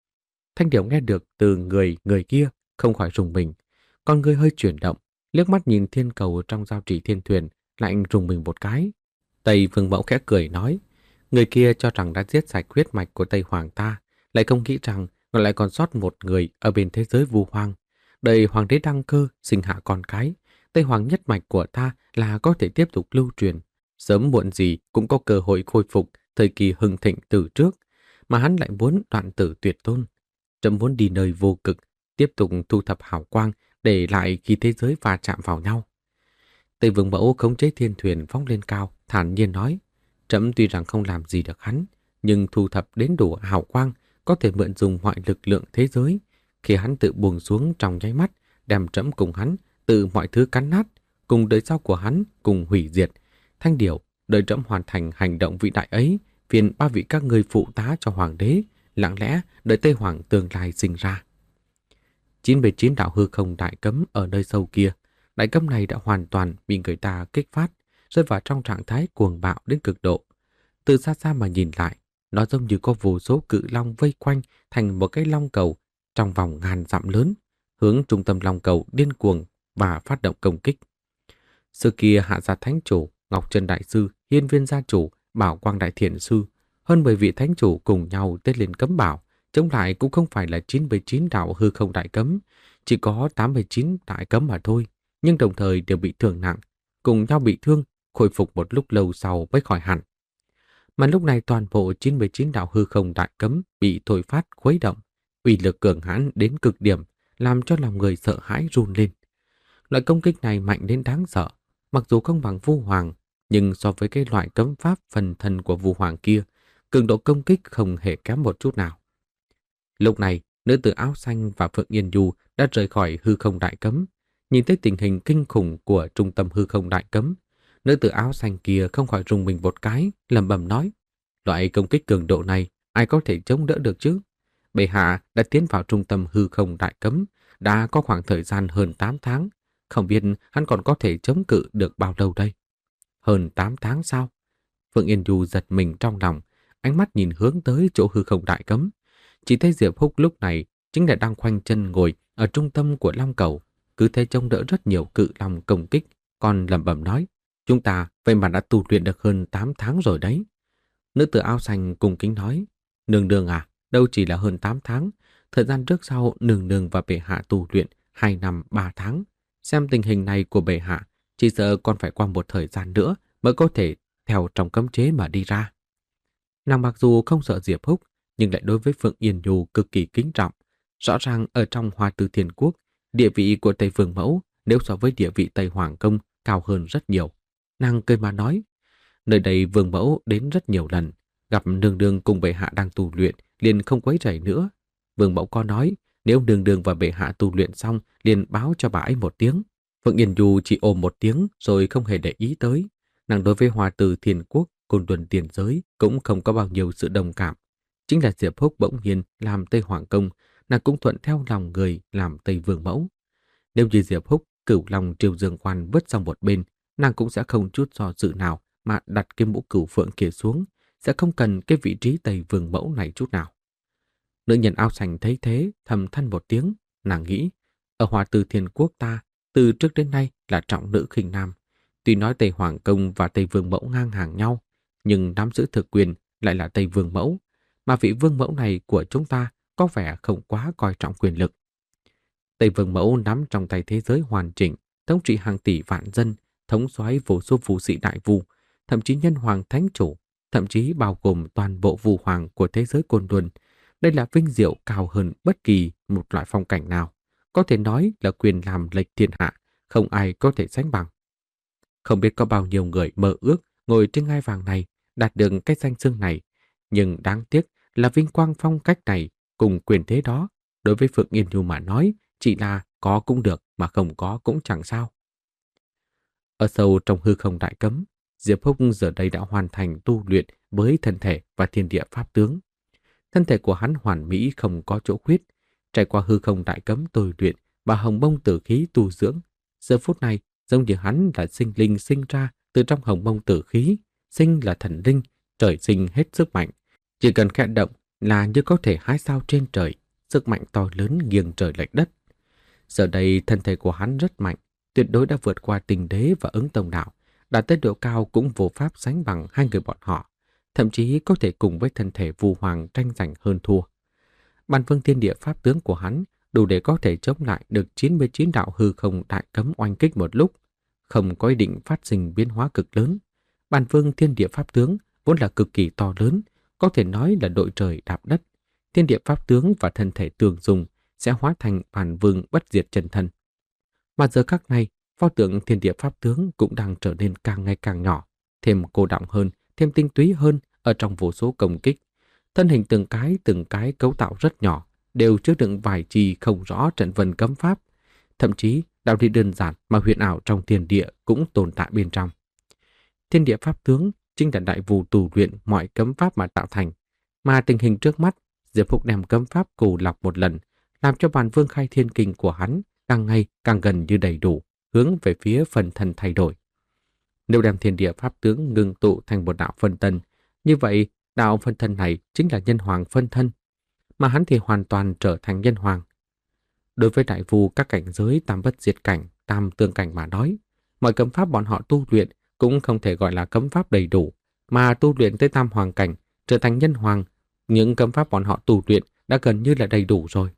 Thanh điểu nghe được từ người người kia không khỏi rùng mình, con người hơi chuyển động, liếc mắt nhìn thiên cầu trong giao trì thiên thuyền, lại rùng mình một cái. Tây Vương Mẫu khẽ cười nói, người kia cho rằng đã giết sạch huyết mạch của Tây Hoàng ta, lại không nghĩ rằng lại còn sót một người ở bên thế giới Vu Hoang. Đợi hoàng đế đăng cơ, sinh hạ con cái, Tây Hoàng nhất mạch của ta là có thể tiếp tục lưu truyền, sớm muộn gì cũng có cơ hội khôi phục thời kỳ hưng thịnh từ trước, mà hắn lại muốn đoạn tử tuyệt tôn. Trẫm muốn đi nơi vô cực, tiếp tục thu thập hào quang để lại khi thế giới va chạm vào nhau. Tây Vương Mẫu khống chế thiên thuyền phóng lên cao, thản nhiên nói, trẫm tuy rằng không làm gì được hắn, nhưng thu thập đến đủ hào quang, có thể mượn dùng mọi lực lượng thế giới. Khi hắn tự buông xuống trong nháy mắt, đem trẫm cùng hắn tự mọi thứ cắn nát, cùng đời sau của hắn cùng hủy diệt. Thanh điểu, đợi trẫm hoàn thành hành động vĩ đại ấy, phiền ba vị các ngươi phụ tá cho hoàng đế, lặng lẽ đợi Tây Hoàng tương lai sinh ra. chín mươi chín đạo hư không đại cấm ở nơi sâu kia, đại cấm này đã hoàn toàn bị người ta kích phát, rơi vào trong trạng thái cuồng bạo đến cực độ. Từ xa xa mà nhìn lại, nó giống như có vô số cự long vây quanh thành một cái long cầu trong vòng ngàn dặm lớn, hướng trung tâm long cầu điên cuồng và phát động công kích. Xưa kia Hạ Gia Thánh Chủ, Ngọc Trân Đại Sư, Hiên Viên Gia Chủ, Bảo Quang Đại Thiện Sư, hơn mười vị thánh chủ cùng nhau tết lên cấm bảo, chống lại cũng không phải là chín mươi chín đạo hư không đại cấm, chỉ có tám mươi chín đại cấm mà thôi, nhưng đồng thời đều bị thương nặng, cùng nhau bị thương, khôi phục một lúc lâu sau mới khỏi hẳn. Mà lúc này toàn bộ chín mươi chín đạo hư không đại cấm bị thôi phát khuấy động, uy lực cường hãn đến cực điểm, làm cho lòng người sợ hãi run lên. Loại công kích này mạnh đến đáng sợ, mặc dù không bằng Vu Hoàng, nhưng so với cái loại cấm pháp phần thân của Vu Hoàng kia, cường độ công kích không hề kém một chút nào. Lúc này, nữ tử áo xanh và Phượng Yên Du đã rời khỏi hư không đại cấm. Nhìn thấy tình hình kinh khủng của trung tâm hư không đại cấm, nữ tử áo xanh kia không khỏi rùng mình một cái, lẩm bẩm nói: loại công kích cường độ này, ai có thể chống đỡ được chứ? Bệ hạ đã tiến vào trung tâm hư không đại cấm, đã có khoảng thời gian hơn tám tháng. Không biết hắn còn có thể chống cự được bao lâu đây? Hơn tám tháng sao? Phượng Yên Du giật mình trong lòng, ánh mắt nhìn hướng tới chỗ hư không đại cấm. Chỉ thấy Diệp Húc lúc này chính là đang khoanh chân ngồi ở trung tâm của long cầu, cứ thế chống đỡ rất nhiều cự long công kích, còn lẩm bẩm nói: chúng ta vậy mà đã tu luyện được hơn tám tháng rồi đấy. Nữ tử áo xanh cung kính nói: nương nương à, đâu chỉ là hơn tám tháng, thời gian trước sau nương nương và bệ hạ tu luyện hai năm ba tháng. Xem tình hình này của bệ hạ, chỉ sợ còn phải qua một thời gian nữa mới có thể theo trong cấm chế mà đi ra. Nàng mặc dù không sợ Diệp Húc, nhưng lại đối với Phượng Yên Du cực kỳ kính trọng. Rõ ràng ở trong Hoa Tư Thiên Quốc, địa vị của Tây Vương Mẫu nếu so với địa vị Tây Hoàng Công cao hơn rất nhiều. Nàng cười mà nói: nơi đây Vương Mẫu đến rất nhiều lần, gặp nương nương cùng bệ hạ đang tu luyện, liền không quấy rầy nữa. Vương Mẫu có nói, nếu nương nương và bệ hạ tu luyện xong, liền báo cho bà ấy một tiếng. Phượng Yên Du chỉ ôm một tiếng rồi không hề để ý tới. Nàng đối với Hoa Tư Thiên Quốc, Côn Luân tiền giới cũng không có bao nhiêu sự đồng cảm. Chính là Diệp Húc bỗng nhiên làm Tây Hoàng Công, nàng cũng thuận theo lòng người làm Tây Vương Mẫu. Nếu như Diệp Húc Cửu Long Triều Dương Quan vứt sang một bên, nàng cũng sẽ không chút do dự nào mà đặt cái mũ cửu phượng kia xuống, sẽ không cần cái vị trí Tây Vương Mẫu này chút nào. Nữ nhân áo xanh thấy thế, thầm than một tiếng, nàng nghĩ, ở Hoa Tư Thiên Quốc ta, từ trước đến nay là trọng nữ khinh nam. Tuy nói Tây Hoàng Công và Tây Vương Mẫu ngang hàng nhau, nhưng nắm giữ thực quyền lại là Tây Vương Mẫu, mà vị Vương Mẫu này của chúng ta có vẻ không quá coi trọng quyền lực. Tây Vương Mẫu nắm trong tay thế giới hoàn chỉnh, thống trị hàng tỷ vạn dân, thống soái vô số vũ sĩ đại vu, thậm chí nhân hoàng thánh chủ, thậm chí bao gồm toàn bộ vu hoàng của thế giới Côn Luân. Đây là vinh diệu cao hơn bất kỳ một loại phong cảnh nào, có thể nói là quyền làm lệch thiên hạ, không ai có thể sánh bằng. Không biết có bao nhiêu người mơ ước ngồi trên ngai vàng này, đạt được cái danh xưng này, nhưng đáng tiếc là vinh quang phong cách này cùng quyền thế đó, đối với Phượng Yên Du mà nói, chỉ là có cũng được mà không có cũng chẳng sao. Ở sâu trong hư không đại cấm, Diệp Húc giờ đây đã hoàn thành tu luyện với thân thể và thiên địa pháp tướng. Thân thể của hắn hoàn mỹ không có chỗ khuyết, trải qua hư không đại cấm tôi luyện và hồng mông tử khí tu dưỡng. Giờ phút này, giống như hắn là sinh linh sinh ra từ trong hồng mông tử khí, sinh là thần linh, trời sinh hết sức mạnh. Chỉ cần khẽ động là như có thể hái sao trên trời, sức mạnh to lớn nghiêng trời lệch đất. Giờ đây thân thể của hắn rất mạnh, tuyệt đối đã vượt qua Tình Đế và Ứng Tông Đạo, đạt tới độ cao cũng vô pháp sánh bằng hai người bọn họ, thậm chí có thể cùng với thân thể Vu Hoàng tranh giành hơn thua. Bản vương thiên địa pháp tướng của hắn đủ để có thể chống lại được chín mươi chín đạo hư không đại cấm oanh kích một lúc, không có ý định phát sinh biến hóa cực lớn. Bản vương thiên địa pháp tướng vốn là cực kỳ to lớn, có thể nói là đội trời đạp đất. Thiên địa pháp tướng và thân thể tương dùng sẽ hóa thành bản vương bất diệt chân thân. Mà giờ khắc này, pho tượng thiên địa pháp tướng cũng đang trở nên càng ngày càng nhỏ, thêm cô đọng hơn, thêm tinh túy hơn ở trong vô số công kích. Thân hình từng cái từng cái cấu tạo rất nhỏ, đều chứa đựng vài chi không rõ trận vân cấm pháp. Thậm chí, đạo lý đơn giản mà huyền ảo trong thiên địa cũng tồn tại bên trong. Thiên địa pháp tướng chính là đại vù tù luyện mọi cấm pháp mà tạo thành. Mà tình hình trước mắt, Diệp Phúc đem cấm pháp cù lọc một lần, làm cho bản Vương Khai Thiên Kinh của hắn càng ngày càng gần như đầy đủ, hướng về phía phân thân thay đổi. Nếu đem thiên địa pháp tướng ngưng tụ thành một đạo phân thân, như vậy đạo phân thân này chính là nhân hoàng phân thân, mà hắn thì hoàn toàn trở thành nhân hoàng. Đối với đại vu các cảnh giới tam bất diệt cảnh, tam tương cảnh mà nói, mọi cấm pháp bọn họ tu luyện cũng không thể gọi là cấm pháp đầy đủ, mà tu luyện tới tam hoàng cảnh, trở thành nhân hoàng, những cấm pháp bọn họ tu luyện đã gần như là đầy đủ rồi.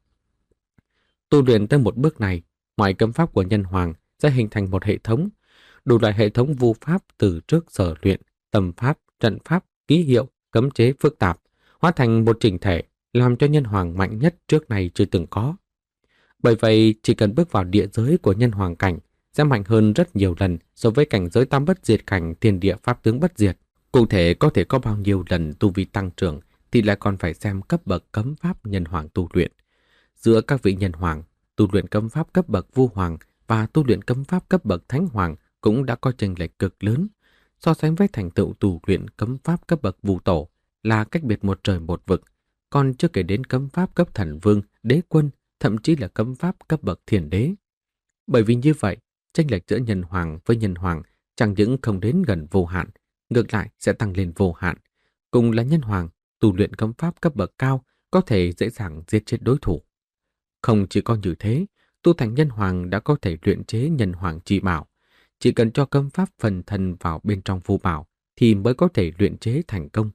Tu luyện tới một bước này, mọi cấm pháp của nhân hoàng sẽ hình thành một hệ thống, đủ loại hệ thống vu pháp từ trước sở luyện, tâm pháp, trận pháp, ký hiệu, cấm chế phức tạp, hóa thành một chỉnh thể, làm cho nhân hoàng mạnh nhất trước này chưa từng có. Bởi vậy, chỉ cần bước vào địa giới của nhân hoàng cảnh, sẽ mạnh hơn rất nhiều lần so với cảnh giới tam bất diệt cảnh thiên địa pháp tướng bất diệt. Cụ thể có thể có bao nhiêu lần tu vi tăng trưởng thì lại còn phải xem cấp bậc cấm pháp nhân hoàng tu luyện. Giữa các vị nhân hoàng, tu luyện cấm pháp cấp bậc vu hoàng và tu luyện cấm pháp cấp bậc thánh hoàng cũng đã có chênh lệch cực lớn. So sánh với thành tựu tu luyện cấm pháp cấp bậc vu tổ là cách biệt một trời một vực, còn chưa kể đến cấm pháp cấp thần vương, đế quân, thậm chí là cấm pháp cấp bậc thiền đế. Bởi vì như vậy, chênh lệch giữa nhân hoàng với nhân hoàng chẳng những không đến gần vô hạn, ngược lại sẽ tăng lên vô hạn. Cùng là nhân hoàng, tu luyện cấm pháp cấp bậc cao có thể dễ dàng giết chết đối thủ. Không chỉ có như thế, tu thành nhân hoàng đã có thể luyện chế nhân hoàng chi bảo. Chỉ cần cho cấm pháp phần thân vào bên trong phù bảo thì mới có thể luyện chế thành công.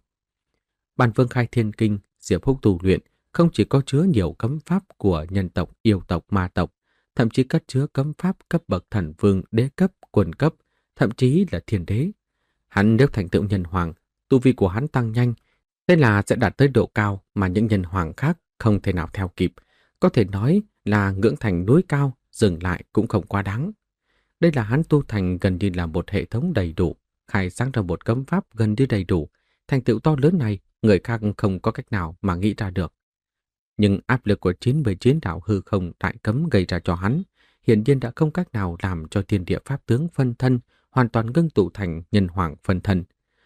Bản Vương Khai Thiên Kinh, Diệp Húc tu luyện không chỉ có chứa nhiều cấm pháp của nhân tộc, yêu tộc, ma tộc, thậm chí cất chứa cấm pháp cấp bậc thần vương, đế cấp, quân cấp, thậm chí là thiên đế. Hắn nếu thành tựu nhân hoàng, tu vi của hắn tăng nhanh, thế là sẽ đạt tới độ cao mà những nhân hoàng khác không thể nào theo kịp. Có thể nói là ngưỡng thành núi cao, dừng lại cũng không quá đáng. Đây là hắn tu thành gần như là một hệ thống đầy đủ, khai sáng ra một cấm pháp gần như đầy đủ. Thành tựu to lớn này, người khác không có cách nào mà nghĩ ra được. Nhưng áp lực của chín mươi chín đạo hư không đại cấm gây ra cho hắn, hiển nhiên đã không cách nào làm cho thiên địa pháp tướng phân thân hoàn toàn ngưng tụ thành nhân hoàng phân thân.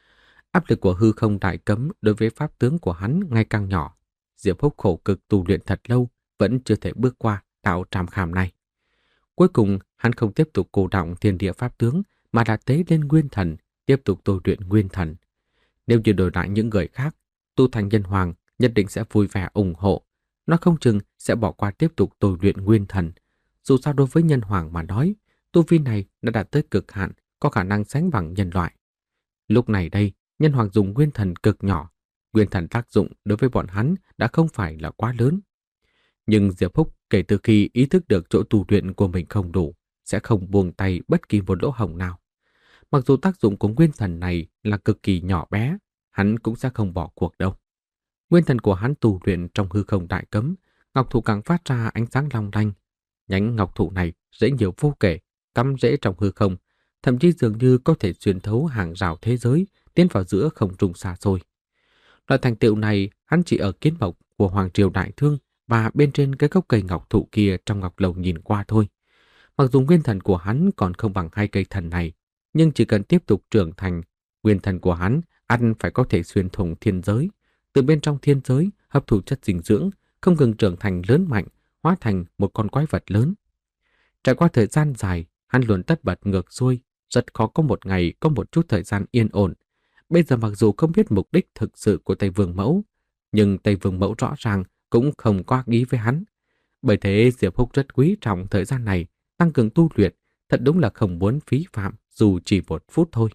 Áp lực của hư không đại cấm đối với pháp tướng của hắn ngày càng nhỏ. Diệp Húc khổ cực tu luyện thật lâu, vẫn chưa thể bước qua đạo trảm khảm này. Cuối cùng, hắn không tiếp tục cổ động thiên địa pháp tướng, mà đã tế lên nguyên thần, tiếp tục tu luyện nguyên thần. Nếu như đổi lại những người khác, tu thành nhân hoàng nhất định sẽ vui vẻ ủng hộ. Nó không chừng sẽ bỏ qua tiếp tục tu luyện nguyên thần. Dù sao đối với nhân hoàng mà nói, tu vi này đã đạt tới cực hạn, có khả năng sánh bằng nhân loại. Lúc này đây, nhân hoàng dùng nguyên thần cực nhỏ. Nguyên thần tác dụng đối với bọn hắn đã không phải là quá lớn. Nhưng Diệp Húc kể từ khi ý thức được chỗ tu luyện của mình không đủ, sẽ không buông tay bất kỳ một lỗ hổng nào. Mặc dù tác dụng của nguyên thần này là cực kỳ nhỏ bé, hắn cũng sẽ không bỏ cuộc đâu. Nguyên thần của hắn tu luyện trong hư không đại cấm, ngọc thụ càng phát ra ánh sáng long lanh. Nhánh ngọc thụ này rễ nhiều vô kể, cắm rễ trong hư không, thậm chí dường như có thể xuyên thấu hàng rào thế giới, tiến vào giữa không trung xa xôi. Loại thành tựu này hắn chỉ ở kiến mộc của Hoàng Triều Đại Thương và bên trên cái gốc cây ngọc thụ kia trong ngọc lầu nhìn qua thôi. Mặc dù nguyên thần của hắn còn không bằng hai cây thần này, nhưng chỉ cần tiếp tục trưởng thành, nguyên thần của hắn ăn phải có thể xuyên thủng thiên giới, từ bên trong thiên giới hấp thụ chất dinh dưỡng, không ngừng trưởng thành lớn mạnh, hóa thành một con quái vật lớn. Trải qua thời gian dài, hắn luôn tất bật ngược xuôi, rất khó có một ngày có một chút thời gian yên ổn. Bây giờ mặc dù không biết mục đích thực sự của Tây Vương Mẫu, nhưng Tây Vương Mẫu rõ ràng cũng không có ác ý với hắn. Bởi thế Diệp Húc rất quý trọng thời gian này, tăng cường tu luyện, thật đúng là không muốn phí phạm dù chỉ một phút thôi.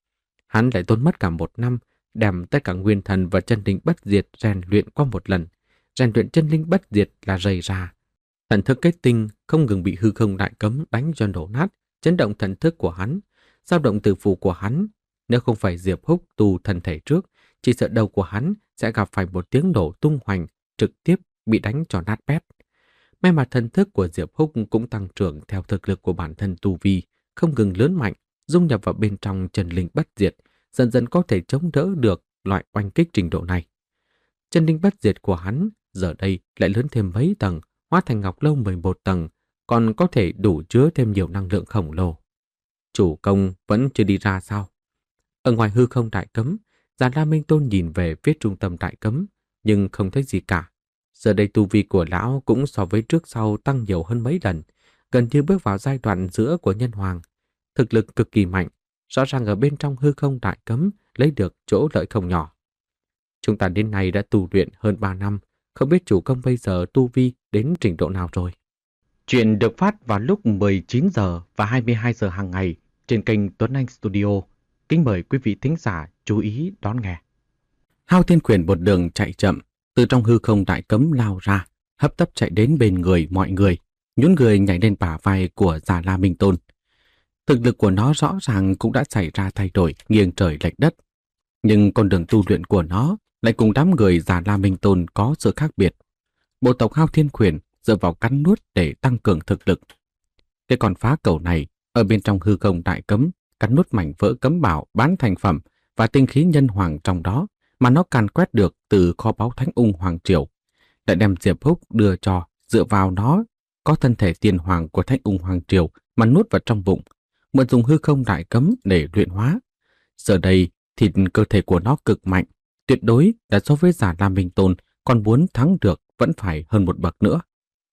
Hắn lại tốn mất cả một năm, đem tất cả nguyên thần và chân linh bất diệt rèn luyện qua một lần. Rèn luyện chân linh bất diệt là rầy ra. Thần thức kết tinh không ngừng bị hư không đại cấm đánh cho nổ nát, chấn động thần thức của hắn, dao động từ phù của hắn. Nếu không phải Diệp Húc tu thân thể trước, chỉ sợ đầu của hắn sẽ gặp phải một tiếng nổ tung hoành, trực tiếp bị đánh cho nát bét. May mà thần thức của Diệp Húc cũng tăng trưởng theo thực lực của bản thân tu vi, không ngừng lớn mạnh, dung nhập vào bên trong chân linh bất diệt, dần dần có thể chống đỡ được loại oanh kích trình độ này. Chân linh bất diệt của hắn giờ đây lại lớn thêm mấy tầng, hóa thành ngọc lâu mười một tầng, còn có thể đủ chứa thêm nhiều năng lượng khổng lồ. Chủ công vẫn chưa đi ra sao? Ở ngoài hư không đại cấm, Già La Minh Tôn nhìn về phía trung tâm đại cấm, nhưng không thấy gì cả. Giờ đây tu vi của lão cũng so với trước sau tăng nhiều hơn mấy lần, gần như bước vào giai đoạn giữa của nhân hoàng. Thực lực cực kỳ mạnh, rõ ràng ở bên trong hư không đại cấm lấy được chỗ lợi không nhỏ. Chúng ta đến nay đã tu luyện hơn ba năm, không biết chủ công bây giờ tu vi đến trình độ nào rồi. Chuyện được phát vào lúc mười chín giờ và hai mươi hai giờ hàng ngày trên kênh Tuấn Anh Studio. Kính mời quý vị thính giả chú ý đón nghe. Hao Thiên Quyền một đường chạy chậm, từ trong hư không đại cấm lao ra, hấp tấp chạy đến bên người mọi người, nhún người nhảy lên bả vai của Già La Minh Tôn. Thực lực của nó rõ ràng cũng đã xảy ra thay đổi nghiêng trời lệch đất, nhưng con đường tu luyện của nó lại cùng đám người Già La Minh Tôn có sự khác biệt. Bộ tộc Hao Thiên Quyền dựa vào cắn nuốt để tăng cường thực lực. Cái con phá cầu này ở bên trong hư không đại cấm cắn nuốt mảnh vỡ cấm bảo bán thành phẩm và tinh khí nhân hoàng trong đó mà nó càn quét được từ kho báu Thánh Ung Hoàng Triều, lại đem Diệp Húc đưa cho, dựa vào nó có thân thể tiền hoàng của Thánh Ung Hoàng Triều mà nuốt vào trong bụng, mượn dùng hư không đại cấm để luyện hóa. Giờ đây thịt cơ thể của nó cực mạnh, tuyệt đối là so với Già La Minh Tôn còn muốn thắng được vẫn phải hơn một bậc nữa.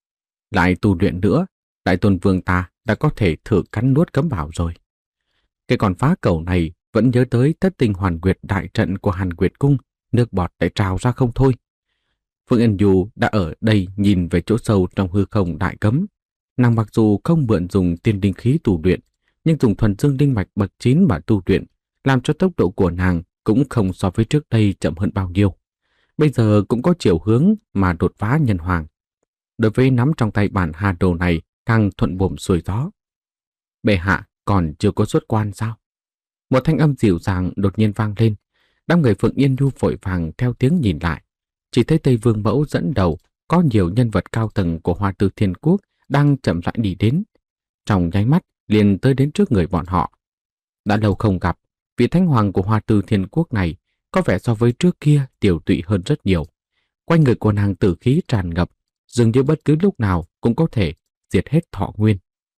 Lại tu luyện nữa, Đại Tôn Vương ta đã có thể thử cắn nuốt cấm bảo rồi. Cái con phá cầu này vẫn nhớ tới thất tinh hoàn nguyệt đại trận của Hàn Nguyệt Cung, nước bọt lại trào ra không thôi. Phương Yên Du đã ở đây nhìn về chỗ sâu trong hư không đại cấm. Nàng mặc dù không mượn dùng tiên linh khí tu luyện, nhưng dùng thuần dương linh mạch bậc chín mà tu luyện, làm cho tốc độ của nàng cũng không so với trước đây chậm hơn bao nhiêu. Bây giờ cũng có chiều hướng mà đột phá nhân hoàng. Đối với nắm trong tay bản hà đồ này càng thuận buồm xuôi gió. Bệ hạ còn chưa có xuất quan sao? Một thanh âm dịu dàng đột nhiên vang lên. Đám người Phượng Yên Du vội vàng theo tiếng nhìn lại. Chỉ thấy Tây Vương Mẫu dẫn đầu, có nhiều nhân vật cao tầng của Hoa Tư Thiên Quốc đang chậm rãi đi đến. Trong nháy mắt liền tới đến trước người bọn họ. Đã lâu không gặp, vị thánh hoàng của Hoa Tư Thiên Quốc này có vẻ so với trước kia tiểu tụy hơn rất nhiều. Quanh người của nàng tử khí tràn ngập, dường như bất cứ lúc nào cũng có thể diệt hết thọ nguyên.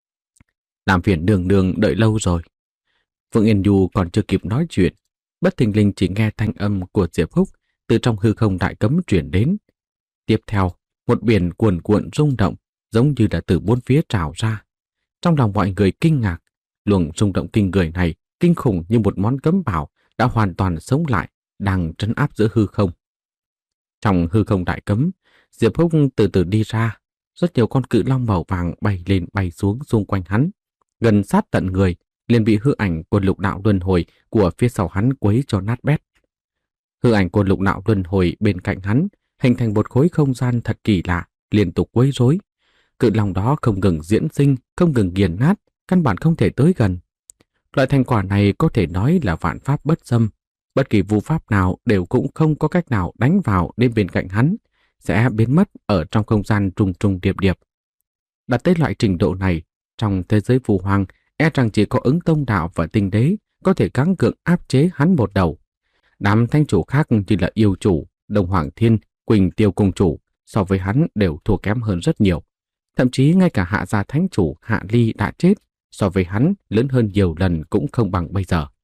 Làm phiền đường đường đợi lâu rồi. Vương Yên Du còn chưa kịp nói chuyện, bất thình lình chỉ nghe thanh âm của Diệp Húc từ trong hư không đại cấm truyền đến. Tiếp theo, một biển cuồn cuộn rung động, giống như là từ bốn phía trào ra. Trong lòng mọi người kinh ngạc, luồng rung động kinh người này kinh khủng như một món cấm bảo đã hoàn toàn sống lại, đang trấn áp giữa hư không. Trong hư không đại cấm, Diệp Húc từ từ đi ra, rất nhiều con cự long màu vàng bay lên bay xuống xung quanh hắn, gần sát tận người, liền bị hư ảnh của lục đạo luân hồi của phía sau hắn quấy cho nát bét. Hư ảnh của lục đạo luân hồi bên cạnh hắn hình thành một khối không gian thật kỳ lạ, liên tục quấy rối. Cự long đó không ngừng diễn sinh, không ngừng nghiền nát, căn bản không thể tới gần. Loại thành quả này có thể nói là vạn pháp bất xâm, bất kỳ vu pháp nào đều cũng không có cách nào đánh vào đến bên cạnh hắn, sẽ biến mất ở trong không gian trùng trùng điệp điệp. Đặt tới loại trình độ này, trong thế giới phù hoàng, e rằng chỉ có ứng tông đạo và tinh đế có thể gắng gượng áp chế hắn một đầu. Đám thanh chủ khác như là yêu chủ, Đông Hoàng Thiên, Quỳnh Tiêu Cung chủ, so với hắn đều thua kém hơn rất nhiều. Thậm chí ngay cả hạ gia thánh chủ Hạ Ly đã chết, so với hắn lớn hơn nhiều lần cũng không bằng bây giờ.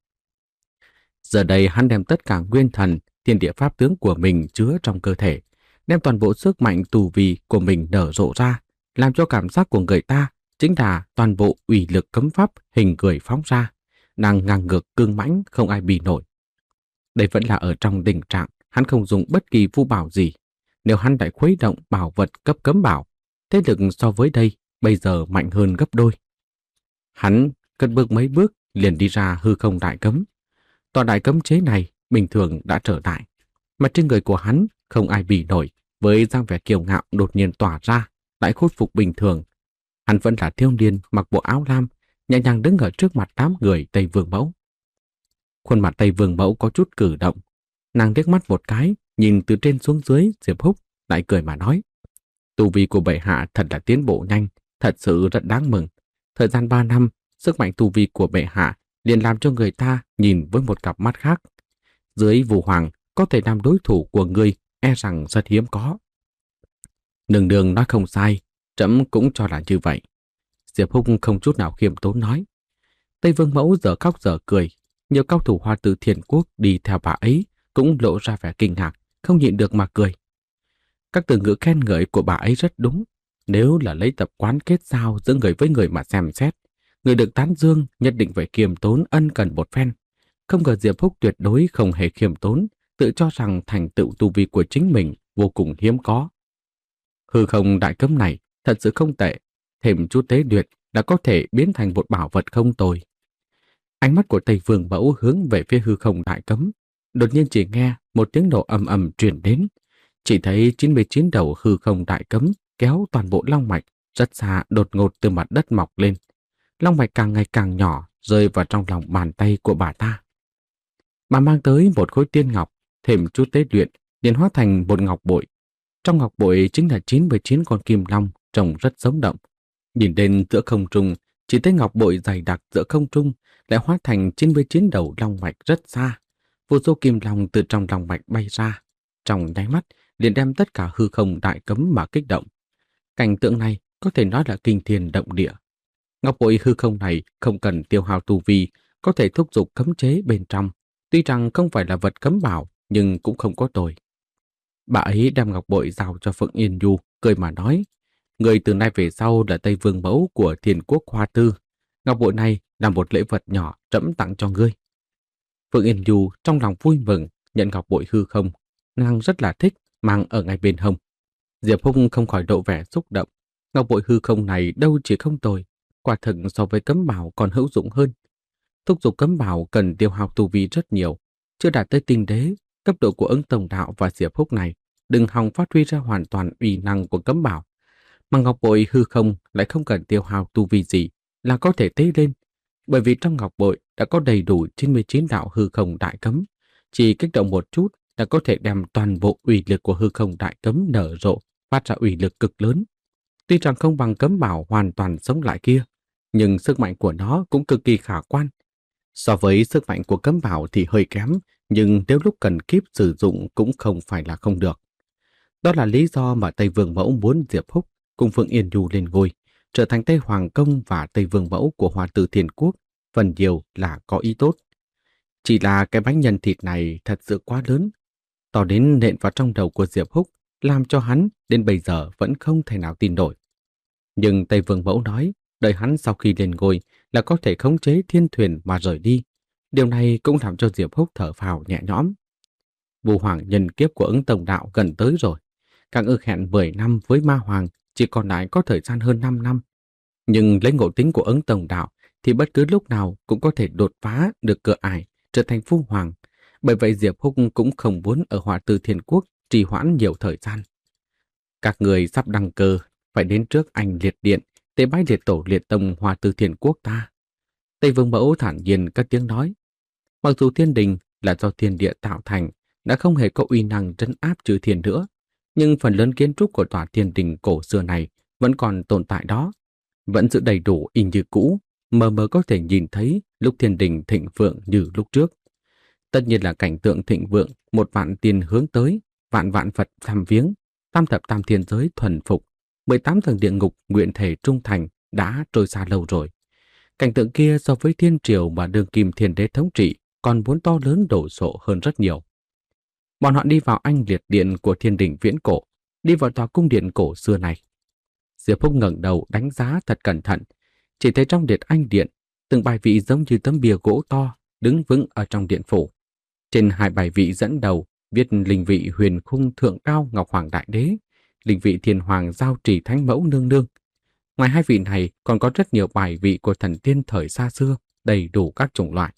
Giờ đây hắn đem tất cả nguyên thần, thiên địa pháp tướng của mình chứa trong cơ thể, đem toàn bộ sức mạnh tù vi của mình nở rộ ra, làm cho cảm giác của người ta chính là toàn bộ ủy lực cấm pháp hình người phóng ra, nàng ngang ngược cương mãnh không ai bì nổi. Đây vẫn là ở trong tình trạng hắn không dùng bất kỳ vu bảo gì. Nếu hắn lại khuấy động bảo vật cấp cấm bảo, thế lực so với đây bây giờ mạnh hơn gấp đôi. Hắn cất bước mấy bước liền đi ra hư không đại cấm. Tòa đại cấm chế này bình thường đã trở lại, mà trên người của hắn không ai bì nổi, với dáng vẻ kiêu ngạo đột nhiên tỏa ra, lại khôi phục bình thường. Hắn vẫn là thiếu niên mặc bộ áo lam, nhẹ nhàng đứng ở trước mặt đám người Tây Vương Mẫu. Khuôn mặt Tây Vương Mẫu có chút cử động, nàng liếc mắt một cái, nhìn từ trên xuống dưới Diệp Húc, lại cười mà nói: tu vi của bệ hạ thật là tiến bộ nhanh, thật sự rất đáng mừng. Thời gian ba năm, sức mạnh tu vi của bệ hạ liền làm cho người ta nhìn với một cặp mắt khác. Dưới Vũ Hoàng có thể làm đối thủ của ngươi e rằng rất hiếm có. Nương nương nói không sai, trẫm cũng cho là như vậy. Diệp Húc không chút nào khiêm tốn nói. Tây Vương Mẫu giờ khóc giờ cười, Nhiều cao thủ Hoa Tư Thiên Quốc đi theo bà ấy cũng lộ ra vẻ kinh ngạc, không nhịn được mà cười. Các từ ngữ khen ngợi của bà ấy rất đúng. Nếu là lấy tập quán kết giao giữa người với người mà xem xét, người được tán dương nhất định phải khiêm tốn ân cần một phen. Không ngờ Diệp Húc tuyệt đối không hề khiêm tốn, tự cho rằng thành tựu tu vi của chính mình vô cùng hiếm có. Hư không đại cấm này thật sự không tệ, thêm chút tế luyện đã có thể biến thành một bảo vật không tồi. Ánh mắt của Tây Vương Mẫu hướng về phía hư không đại cấm, đột nhiên chỉ nghe một tiếng nổ ầm ầm truyền đến. Chỉ thấy chín mươi chín đầu hư không đại cấm kéo toàn bộ long mạch rất xa đột ngột từ mặt đất mọc lên. Long mạch càng ngày càng nhỏ rơi vào trong lòng bàn tay của bà ta. Bà mang tới một khối tiên ngọc, thêm chút tế luyện, liền hóa thành một ngọc bội. Trong ngọc bội chính là chín mươi chín con kim long trông rất sống động. Nhìn lên giữa không trung, chỉ thấy ngọc bội dày đặc giữa không trung lại hóa thành chín mươi chín đầu long mạch rất xa. Vô số kim long từ trong long mạch bay ra, trong nháy mắt liền đem tất cả hư không đại cấm mà kích động. Cảnh tượng này có thể nói là kinh thiên động địa. Ngọc bội hư không này không cần tiêu hao tu vi, có thể thúc giục cấm chế bên trong. Tuy rằng không phải là vật cấm bảo, nhưng cũng không có tồi. Bà ấy đem ngọc bội giao cho Phượng Yên Du, cười mà nói: người từ nay về sau là Tây Vương Mẫu của Thiên Quốc Hoa Tư. Ngọc bội này là một lễ vật nhỏ trẫm tặng cho ngươi. Phượng Yên Du trong lòng vui mừng, nhận ngọc bội hư không, nàng rất là thích, mang ở ngay bên hông. Diệp Húc không khỏi độ vẻ xúc động. Ngọc bội hư không này đâu chỉ không tồi, quả thực so với cấm bảo còn hữu dụng hơn. Thúc giục cấm bảo cần tiêu hao tu vi rất nhiều, chưa đạt tới tinh đế, cấp độ của Ứng Tổng Đạo và Diệp Húc này, đừng hòng phát huy ra hoàn toàn uy năng của cấm bảo. Mà ngọc bội hư không lại không cần tiêu hao tu vi gì là có thể tế lên, bởi vì trong ngọc bội đã có đầy đủ chín mươi chín đạo hư không đại cấm, chỉ kích động một chút là có thể đem toàn bộ uy lực của hư không đại cấm nở rộ, phát ra uy lực cực lớn. Tuy rằng không bằng cấm bảo hoàn toàn sống lại kia, nhưng sức mạnh của nó cũng cực kỳ khả quan. So với sức mạnh của cấm bảo thì hơi kém, nhưng nếu lúc cần kíp sử dụng cũng không phải là không được. Đó là lý do mà Tây Vương Mẫu muốn Diệp Húc cùng Phượng Yên Du lên ngôi, trở thành Tây Hoàng Công và Tây Vương Mẫu của Hoa Tư Thiên Quốc, phần nhiều là có ý tốt. Chỉ là cái bánh nhân thịt này thật sự quá lớn, to đến nện vào trong đầu của Diệp Húc, làm cho hắn đến bây giờ vẫn không thể nào tin nổi. Nhưng Tây Vương Mẫu nói, đợi hắn sau khi lên ngôi là có thể khống chế thiên thuyền mà rời đi. Điều này cũng làm cho Diệp Húc thở phào nhẹ nhõm. Vu Hoàng nhân kiếp của Ứng Tổng Đạo gần tới rồi. Càng ước hẹn mười năm với Ma Hoàng, chỉ còn lại có thời gian hơn năm năm. Nhưng lấy ngộ tính của Ứng Tổng Đạo thì bất cứ lúc nào cũng có thể đột phá được cửa ải, trở thành Phu Hoàng. Bởi vậy Diệp Húc cũng không muốn ở Hoa Tư Thiên Quốc trì hoãn nhiều thời gian. Các người sắp đăng cơ, phải đến trước anh liệt điện, tế bái liệt tổ liệt tông Hoa Tư Thiên Quốc ta. Tây Vương Mẫu thản nhiên cất tiếng nói. Mặc dù thiên đình là do thiên địa tạo thành, đã không hề có uy năng trấn áp chư thiên nữa, nhưng phần lớn kiến trúc của tòa thiên đình cổ xưa này vẫn còn tồn tại đó, vẫn giữ đầy đủ y như cũ, mờ mờ có thể nhìn thấy lúc thiên đình thịnh vượng như lúc trước. Tất nhiên là cảnh tượng thịnh vượng, một vạn tiền hướng tới, vạn vạn Phật thăm viếng, tam thập tam thiên giới thuần phục, mười tám tầng địa ngục nguyện thể trung thành đã trôi xa lâu rồi. Cảnh tượng kia so với thiên triều mà đương kim thiên đế thống trị còn muốn to lớn đổ sộ hơn rất nhiều. Bọn họ đi vào anh liệt điện của thiên đình viễn cổ, đi vào tòa cung điện cổ xưa này. Diệp Húc ngẩng đầu đánh giá thật cẩn thận, chỉ thấy trong điện anh điện, từng bài vị giống như tấm bia gỗ to đứng vững ở trong điện phủ. Trên hai bài vị dẫn đầu viết linh vị huyền khung thượng cao Ngọc Hoàng Đại Đế, linh vị thiên hoàng giao trì thánh mẫu nương nương. Ngoài hai vị này còn có rất nhiều bài vị của thần tiên thời xa xưa, đầy đủ các chủng loại.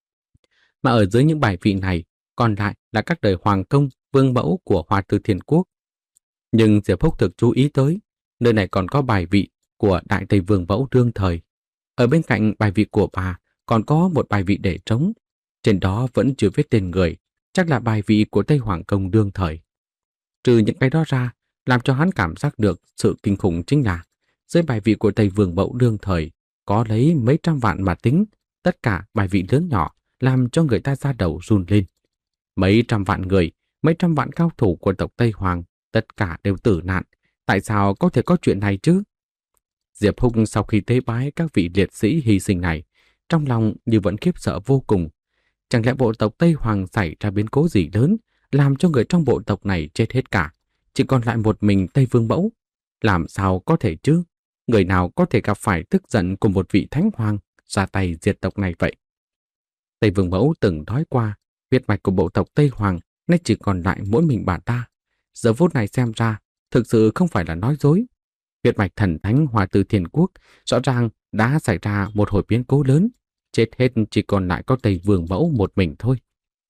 Mà ở dưới những bài vị này còn lại là các đời hoàng công, vương mẫu của Hoa Tư Thiên Quốc. Nhưng Diệp Húc thực chú ý tới, nơi này còn có bài vị của Đại Tây Vương mẫu đương thời. Ở bên cạnh bài vị của bà còn có một bài vị để trống, trên đó vẫn chưa viết tên người, chắc là bài vị của Tây Hoàng Công đương thời. Trừ những cái đó ra, làm cho hắn cảm giác được sự kinh khủng chính là dưới bài vị của Tây Vương mẫu đương thời có lấy mấy trăm vạn mà tính, tất cả bài vị lớn nhỏ làm cho người ta da đầu run lên. Mấy trăm vạn người, mấy trăm vạn cao thủ của tộc Tây Hoàng, tất cả đều tử nạn. Tại sao có thể có chuyện này chứ? Diệp Húc sau khi tế bái các vị liệt sĩ hy sinh này, trong lòng như vẫn khiếp sợ vô cùng. Chẳng lẽ bộ tộc Tây Hoàng xảy ra biến cố gì lớn, làm cho người trong bộ tộc này chết hết cả, chỉ còn lại một mình Tây Vương Mẫu? Làm sao có thể chứ? Người nào có thể gặp phải tức giận của một vị thánh hoàng ra tay diệt tộc này vậy? Tây Vương Mẫu từng nói qua, huyết mạch của bộ tộc Tây Hoàng nay chỉ còn lại mỗi mình bà ta. Giờ phút này xem ra, thực sự không phải là nói dối. Huyết mạch thần thánh Hoa Tư Thiên Quốc rõ ràng đã xảy ra một hồi biến cố lớn, chết hết chỉ còn lại có Tây Vương Mẫu một mình thôi.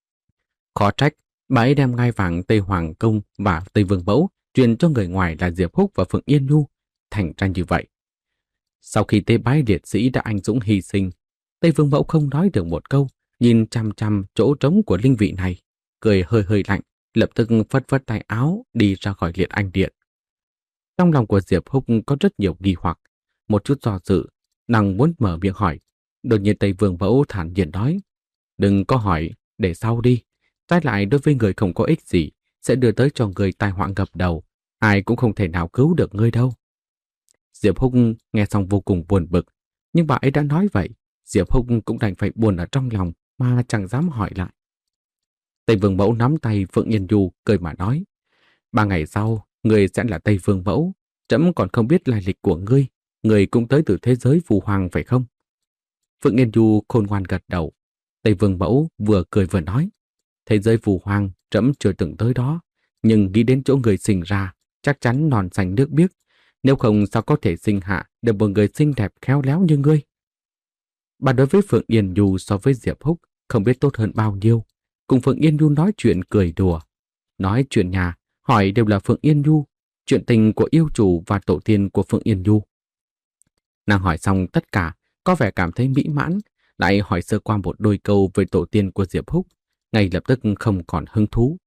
Khó trách, bà ấy đem ngai vàng Tây Hoàng Công và Tây Vương Mẫu truyền cho người ngoài là Diệp Húc và Phượng Yên Nhu, thành ra như vậy. Sau khi tế bái liệt sĩ đã anh dũng hy sinh, Tây Vương Mẫu không nói được một câu, nhìn chăm chăm chỗ trống của linh vị này, cười hơi hơi lạnh, lập tức phất phất tay áo đi ra khỏi liệt anh điện. Trong lòng của Diệp Húc có rất nhiều nghi hoặc, một chút do dự, nàng muốn mở miệng hỏi. Đột nhiên Tây Vương Mẫu thản nhiên nói, đừng có hỏi, để sau đi. Trái lại đối với người không có ích gì, sẽ đưa tới cho người tai họa ngập đầu, ai cũng không thể nào cứu được ngươi đâu. Diệp Húc nghe xong vô cùng buồn bực, nhưng bà ấy đã nói vậy, Diệp Húc cũng đành phải buồn ở trong lòng mà chẳng dám hỏi lại. Tây Vương Mẫu nắm tay Phượng Yên Nhu cười mà nói, ba ngày sau, ngươi sẽ là Tây Vương Mẫu, trẫm còn không biết lai lịch của ngươi, ngươi cũng tới từ thế giới phù hoàng phải không? Phượng Yên Nhu khôn ngoan gật đầu. Tây Vương Mẫu vừa cười vừa nói, thế giới phù hoàng trẫm chưa từng tới đó, nhưng nghĩ đến chỗ người sinh ra, chắc chắn non xanh nước biếc, nếu không sao có thể sinh hạ được một người xinh đẹp khéo léo như ngươi. Bà đối với Phượng Yên Nhu so với Diệp Húc không biết tốt hơn bao nhiêu, cùng Phượng Yên Nhu nói chuyện cười đùa, nói chuyện nhà, hỏi đều là Phượng Yên Nhu, chuyện tình của yêu chủ và tổ tiên của Phượng Yên Nhu. Nàng hỏi xong tất cả, có vẻ cảm thấy mỹ mãn, lại hỏi sơ qua một đôi câu về tổ tiên của Diệp Húc, ngay lập tức không còn hứng thú.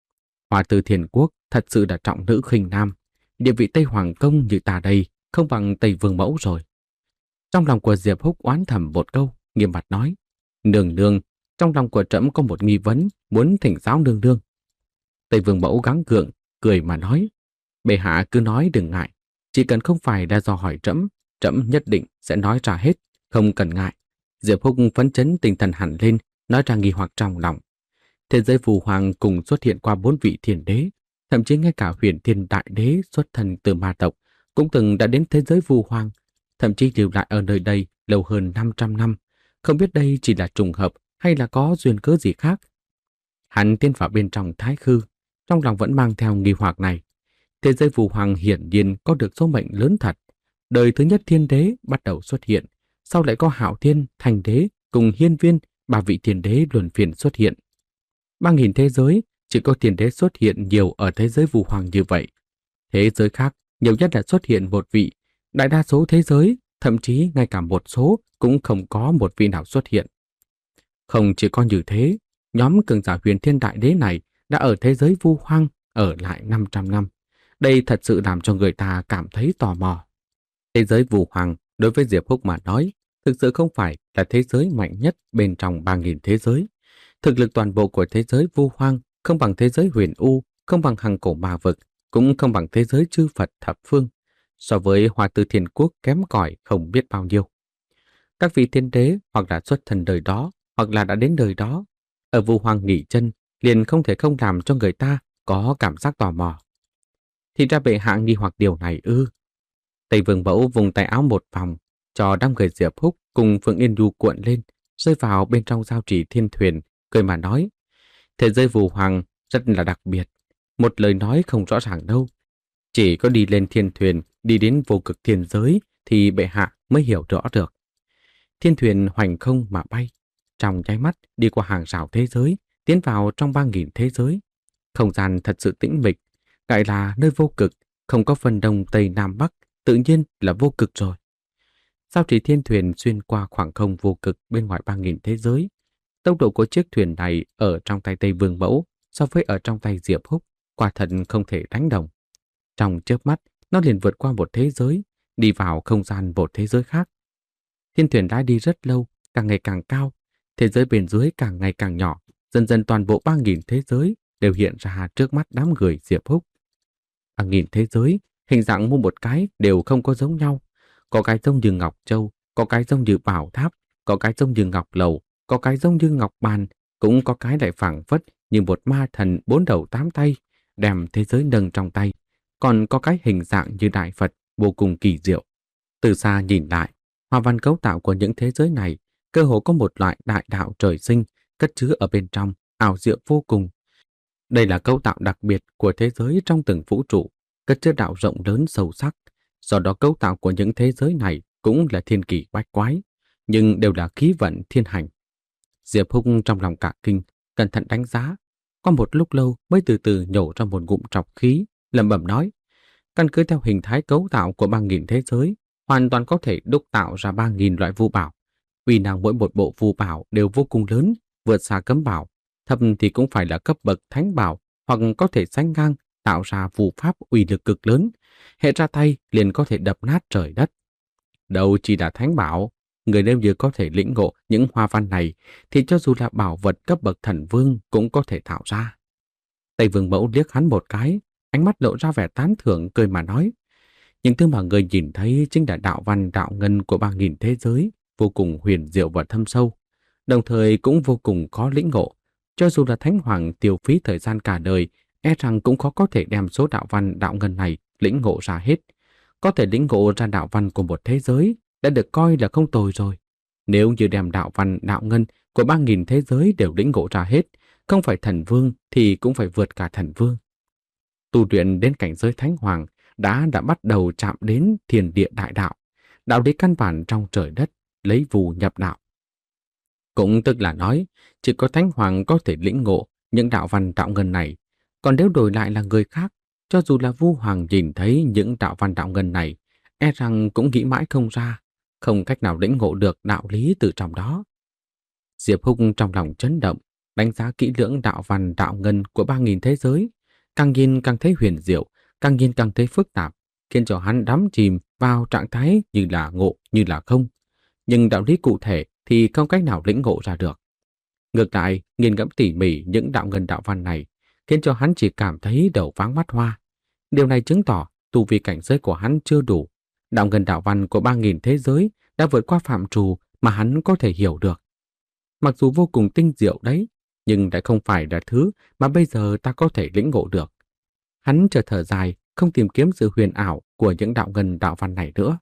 Hoa Tư Thiên Quốc thật sự là trọng nữ khinh nam, địa vị Tây Hoàng Công như ta đây không bằng Tây Vương Mẫu rồi. Trong lòng của Diệp Húc oán thầm một câu, nghiêm mặt nói, nương nương, trong lòng của trẫm có một nghi vấn, muốn thỉnh giáo nương nương. Tây Vương Mẫu gắng gượng, cười mà nói, bệ hạ cứ nói đừng ngại, chỉ cần không phải là do hỏi trẫm, trẫm nhất định sẽ nói ra hết, không cần ngại. Diệp Húc phấn chấn tinh thần hẳn lên, nói ra nghi hoặc trong lòng. Thế giới phù hoàng cùng xuất hiện qua bốn vị thiên đế, thậm chí ngay cả Huyền Thiên Đại Đế xuất thân từ ma tộc cũng từng đã đến thế giới phù hoàng, thậm chí lưu lại ở nơi đây lâu hơn năm trăm năm. Không biết đây chỉ là trùng hợp hay là có duyên cớ gì khác. Hắn tiến vào bên trong thái khư, trong lòng vẫn mang theo nghi hoặc này. Thế giới phù hoàng hiển nhiên có được số mệnh lớn thật. Đời thứ nhất thiên đế bắt đầu xuất hiện, sau lại có Hạo Thiên, Thành Đế cùng Hiên Viên, ba vị thiên đế luân phiên xuất hiện. Ba nghìn thế giới chỉ có thiên đế xuất hiện nhiều ở thế giới phù hoàng như vậy. Thế giới khác nhiều nhất là xuất hiện một vị, đại đa số thế giới, thậm chí ngay cả một số cũng không có một vị nào xuất hiện. Không chỉ có như thế, nhóm cường giả Huyền Thiên Đại Đế này đã ở thế giới vu hoang ở lại năm trăm năm. Đây thật sự làm cho người ta cảm thấy tò mò. Thế giới vu hoang đối với Diệp Húc mà nói, thực sự không phải là thế giới mạnh nhất bên trong ba nghìn thế giới. Thực lực toàn bộ của thế giới vu hoang không bằng thế giới huyền u, không bằng hằng cổ ma vực, cũng không bằng thế giới chư Phật thập phương. So với Hoa Tư Thiên Quốc kém cỏi không biết bao nhiêu. Các vị thiên đế hoặc là xuất thân đời đó, hoặc là đã đến đời đó, ở vu hoang nghỉ chân liền không thể không làm cho người ta có cảm giác tò mò. Thì ra bệ hạ nghi hoặc điều này ư? Tây Vương Mẫu vùng tay áo một vòng, cho đám người Diệp Húc cùng Phượng Yên Nhu cuộn lên, rơi vào bên trong giao trì thiên thuyền, cười mà nói, thế giới vu hoàng rất là đặc biệt, một lời nói không rõ ràng đâu. Chỉ có đi lên thiên thuyền, đi đến vô cực thiên giới thì bệ hạ mới hiểu rõ được. Thiên thuyền hoành không mà bay, trong nháy mắt đi qua hàng rào thế giới, tiến vào trong ba nghìn thế giới. Không gian thật sự tĩnh mịch, gọi là nơi vô cực, không có phần đông tây nam bắc, tự nhiên là vô cực rồi. Sao chỉ thiên thuyền xuyên qua khoảng không vô cực bên ngoài ba nghìn thế giới. Tốc độ của chiếc thuyền này ở trong tay Tây Vương Mẫu so với ở trong tay Diệp Húc quả thật không thể đánh đồng. Trong chớp mắt, nó liền vượt qua một thế giới, đi vào không gian một thế giới khác. Thiên thuyền đã đi rất lâu, càng ngày càng cao, thế giới bên dưới càng ngày càng nhỏ, dần dần toàn bộ ba nghìn thế giới đều hiện ra trước mắt đám người Diệp Húc. ba nghìn thế giới, hình dạng mỗi một cái đều không có giống nhau. Có cái giống như Ngọc Châu, có cái giống như Bảo Tháp, có cái giống như Ngọc Lầu, có cái giống như Ngọc Bàn, cũng có cái lại phảng phất như một ma thần bốn đầu tám tay, đem thế giới nâng trong tay, còn có cái hình dạng như đại Phật vô cùng kỳ diệu. Từ xa nhìn lại, hoa văn cấu tạo của những thế giới này cơ hồ có một loại đại đạo trời sinh cất chứa ở bên trong, ảo diệu vô cùng. Đây là cấu tạo đặc biệt của thế giới trong từng vũ trụ, cất chứa đạo rộng lớn sâu sắc. Do đó cấu tạo của những thế giới này cũng là thiên kỳ bách quái, nhưng đều là khí vận thiên hành. Diệp Húc trong lòng cả kinh, cẩn thận đánh giá. Qua một lúc lâu mới từ từ nhổ ra một ngụm trọc khí, lẩm bẩm nói: căn cứ theo hình thái cấu tạo của ba nghìn thế giới, hoàn toàn có thể đúc tạo ra ba nghìn loại vu bảo. Uy năng mỗi một bộ vu bảo đều vô cùng lớn, vượt xa cấm bảo, thậm thì cũng phải là cấp bậc thánh bảo, hoặc có thể sánh ngang, tạo ra phù pháp uy lực cực lớn, hệ ra tay liền có thể đập nát trời đất. Đâu chỉ là thánh bảo, người nếu như có thể lĩnh ngộ những hoa văn này, thì cho dù là bảo vật cấp bậc thần vương cũng có thể tạo ra. Tây Vương Mẫu liếc hắn một cái, ánh mắt lộ ra vẻ tán thưởng, cười mà nói: những thứ mà người nhìn thấy chính là đạo văn đạo ngân của ba nghìn thế giới, vô cùng huyền diệu và thâm sâu, đồng thời cũng vô cùng khó lĩnh ngộ. Cho dù là Thánh Hoàng tiêu phí thời gian cả đời, e rằng cũng khó có thể đem số đạo văn đạo ngân này lĩnh ngộ ra hết. Có thể lĩnh ngộ ra đạo văn của một thế giới đã được coi là không tồi rồi. Nếu như đem đạo văn đạo ngân của ba nghìn thế giới đều lĩnh ngộ ra hết, không phải thần vương thì cũng phải vượt cả thần vương. Tu luyện đến cảnh giới Thánh Hoàng đã đã bắt đầu chạm đến thiên địa đại đạo, đạo lý căn bản trong trời đất, lấy vù nhập đạo. Cũng tức là nói, chỉ có Thánh Hoàng có thể lĩnh ngộ những đạo văn đạo ngân này, còn nếu đổi lại là người khác, cho dù là Vu Hoàng nhìn thấy những đạo văn đạo ngân này, e rằng cũng nghĩ mãi không ra, không cách nào lĩnh ngộ được đạo lý từ trong đó. Diệp Húc trong lòng chấn động, đánh giá kỹ lưỡng đạo văn đạo ngân của ba nghìn thế giới, càng nhìn càng thấy huyền diệu, càng nhìn càng thấy phức tạp, khiến cho hắn đắm chìm vào trạng thái như là ngộ như là không. Nhưng đạo lý cụ thể thì không cách nào lĩnh ngộ ra được. Ngược lại, nghiền ngẫm tỉ mỉ những đạo ngân đạo văn này, khiến cho hắn chỉ cảm thấy đầu váng mắt hoa. Điều này chứng tỏ tu vi cảnh giới của hắn chưa đủ. Đạo ngân đạo văn của ba nghìn thế giới đã vượt qua phạm trù mà hắn có thể hiểu được. Mặc dù vô cùng tinh diệu đấy, nhưng lại không phải là thứ mà bây giờ ta có thể lĩnh ngộ được. Hắn chợt thở dài, không tìm kiếm sự huyền ảo của những đạo ngân đạo văn này nữa.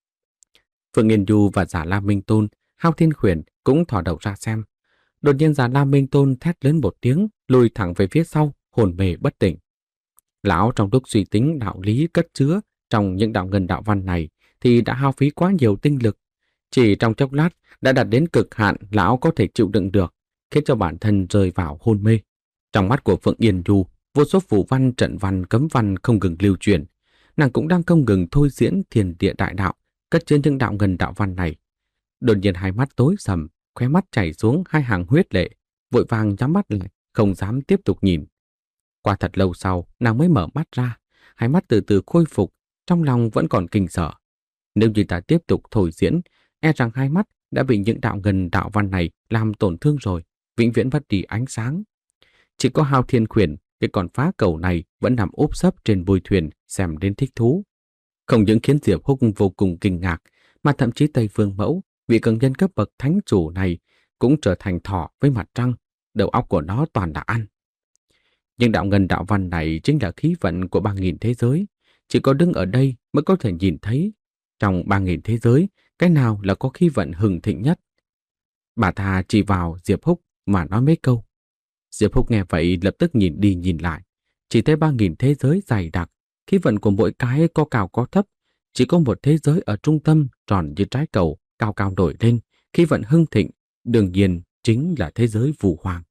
Phượng Nghiên Du và Giả La Minh Tôn, Hao Thiên Khuyển cũng thò đầu ra xem. Đột nhiên Giả La Minh Tôn thét lớn một tiếng, lùi thẳng về phía sau, hồn mê bất tỉnh. Lão trong lúc suy tính đạo lý cất chứa trong những đạo ngân đạo văn này thì đã hao phí quá nhiều tinh lực. Chỉ trong chốc lát đã đạt đến cực hạn lão có thể chịu đựng được, khiến cho bản thân rơi vào hôn mê. Trong mắt của Phượng Yên Du, vô số phù văn, trận văn, cấm văn không ngừng lưu truyền. Nàng cũng đang không ngừng thôi diễn thiên địa đại đạo, cất chứa những đạo ngân đạo văn này. Đột nhiên hai mắt tối sầm, khóe mắt chảy xuống hai hàng huyết lệ, vội vàng nhắm mắt lại, không dám tiếp tục nhìn. Qua thật lâu sau, nàng mới mở mắt ra, hai mắt từ từ khôi phục, trong lòng vẫn còn kinh sợ. Nếu như ta tiếp tục thôi diễn, e rằng hai mắt đã bị những đạo ngân đạo văn này làm tổn thương rồi, vĩnh viễn mất đi ánh sáng. Chỉ có Hao Thiên Khuyển, cái con phá cầu này vẫn nằm úp sấp trên bôi thuyền xem đến thích thú. Không những khiến Diệp Húc vô cùng kinh ngạc, mà thậm chí Tây Vương Mẫu, vị cường nhân cấp bậc thánh chủ này, cũng trở thành thỏ với mặt trăng, đầu óc của nó toàn là ăn. Nhưng đạo ngân đạo văn này chính là khí vận của ba nghìn thế giới, chỉ có đứng ở đây mới có thể nhìn thấy. Trong ba nghìn thế giới, cái nào là có khí vận hừng thịnh nhất? Bà ta chỉ vào Diệp Húc mà nói mấy câu. Diệp Húc nghe vậy lập tức nhìn đi nhìn lại, chỉ thấy ba nghìn thế giới dày đặc, khí vận của mỗi cái có cao có thấp, chỉ có một thế giới ở trung tâm tròn như trái cầu, cao cao nổi lên, khí vận hưng thịnh, đương nhiên chính là thế giới Vũ Hoàng.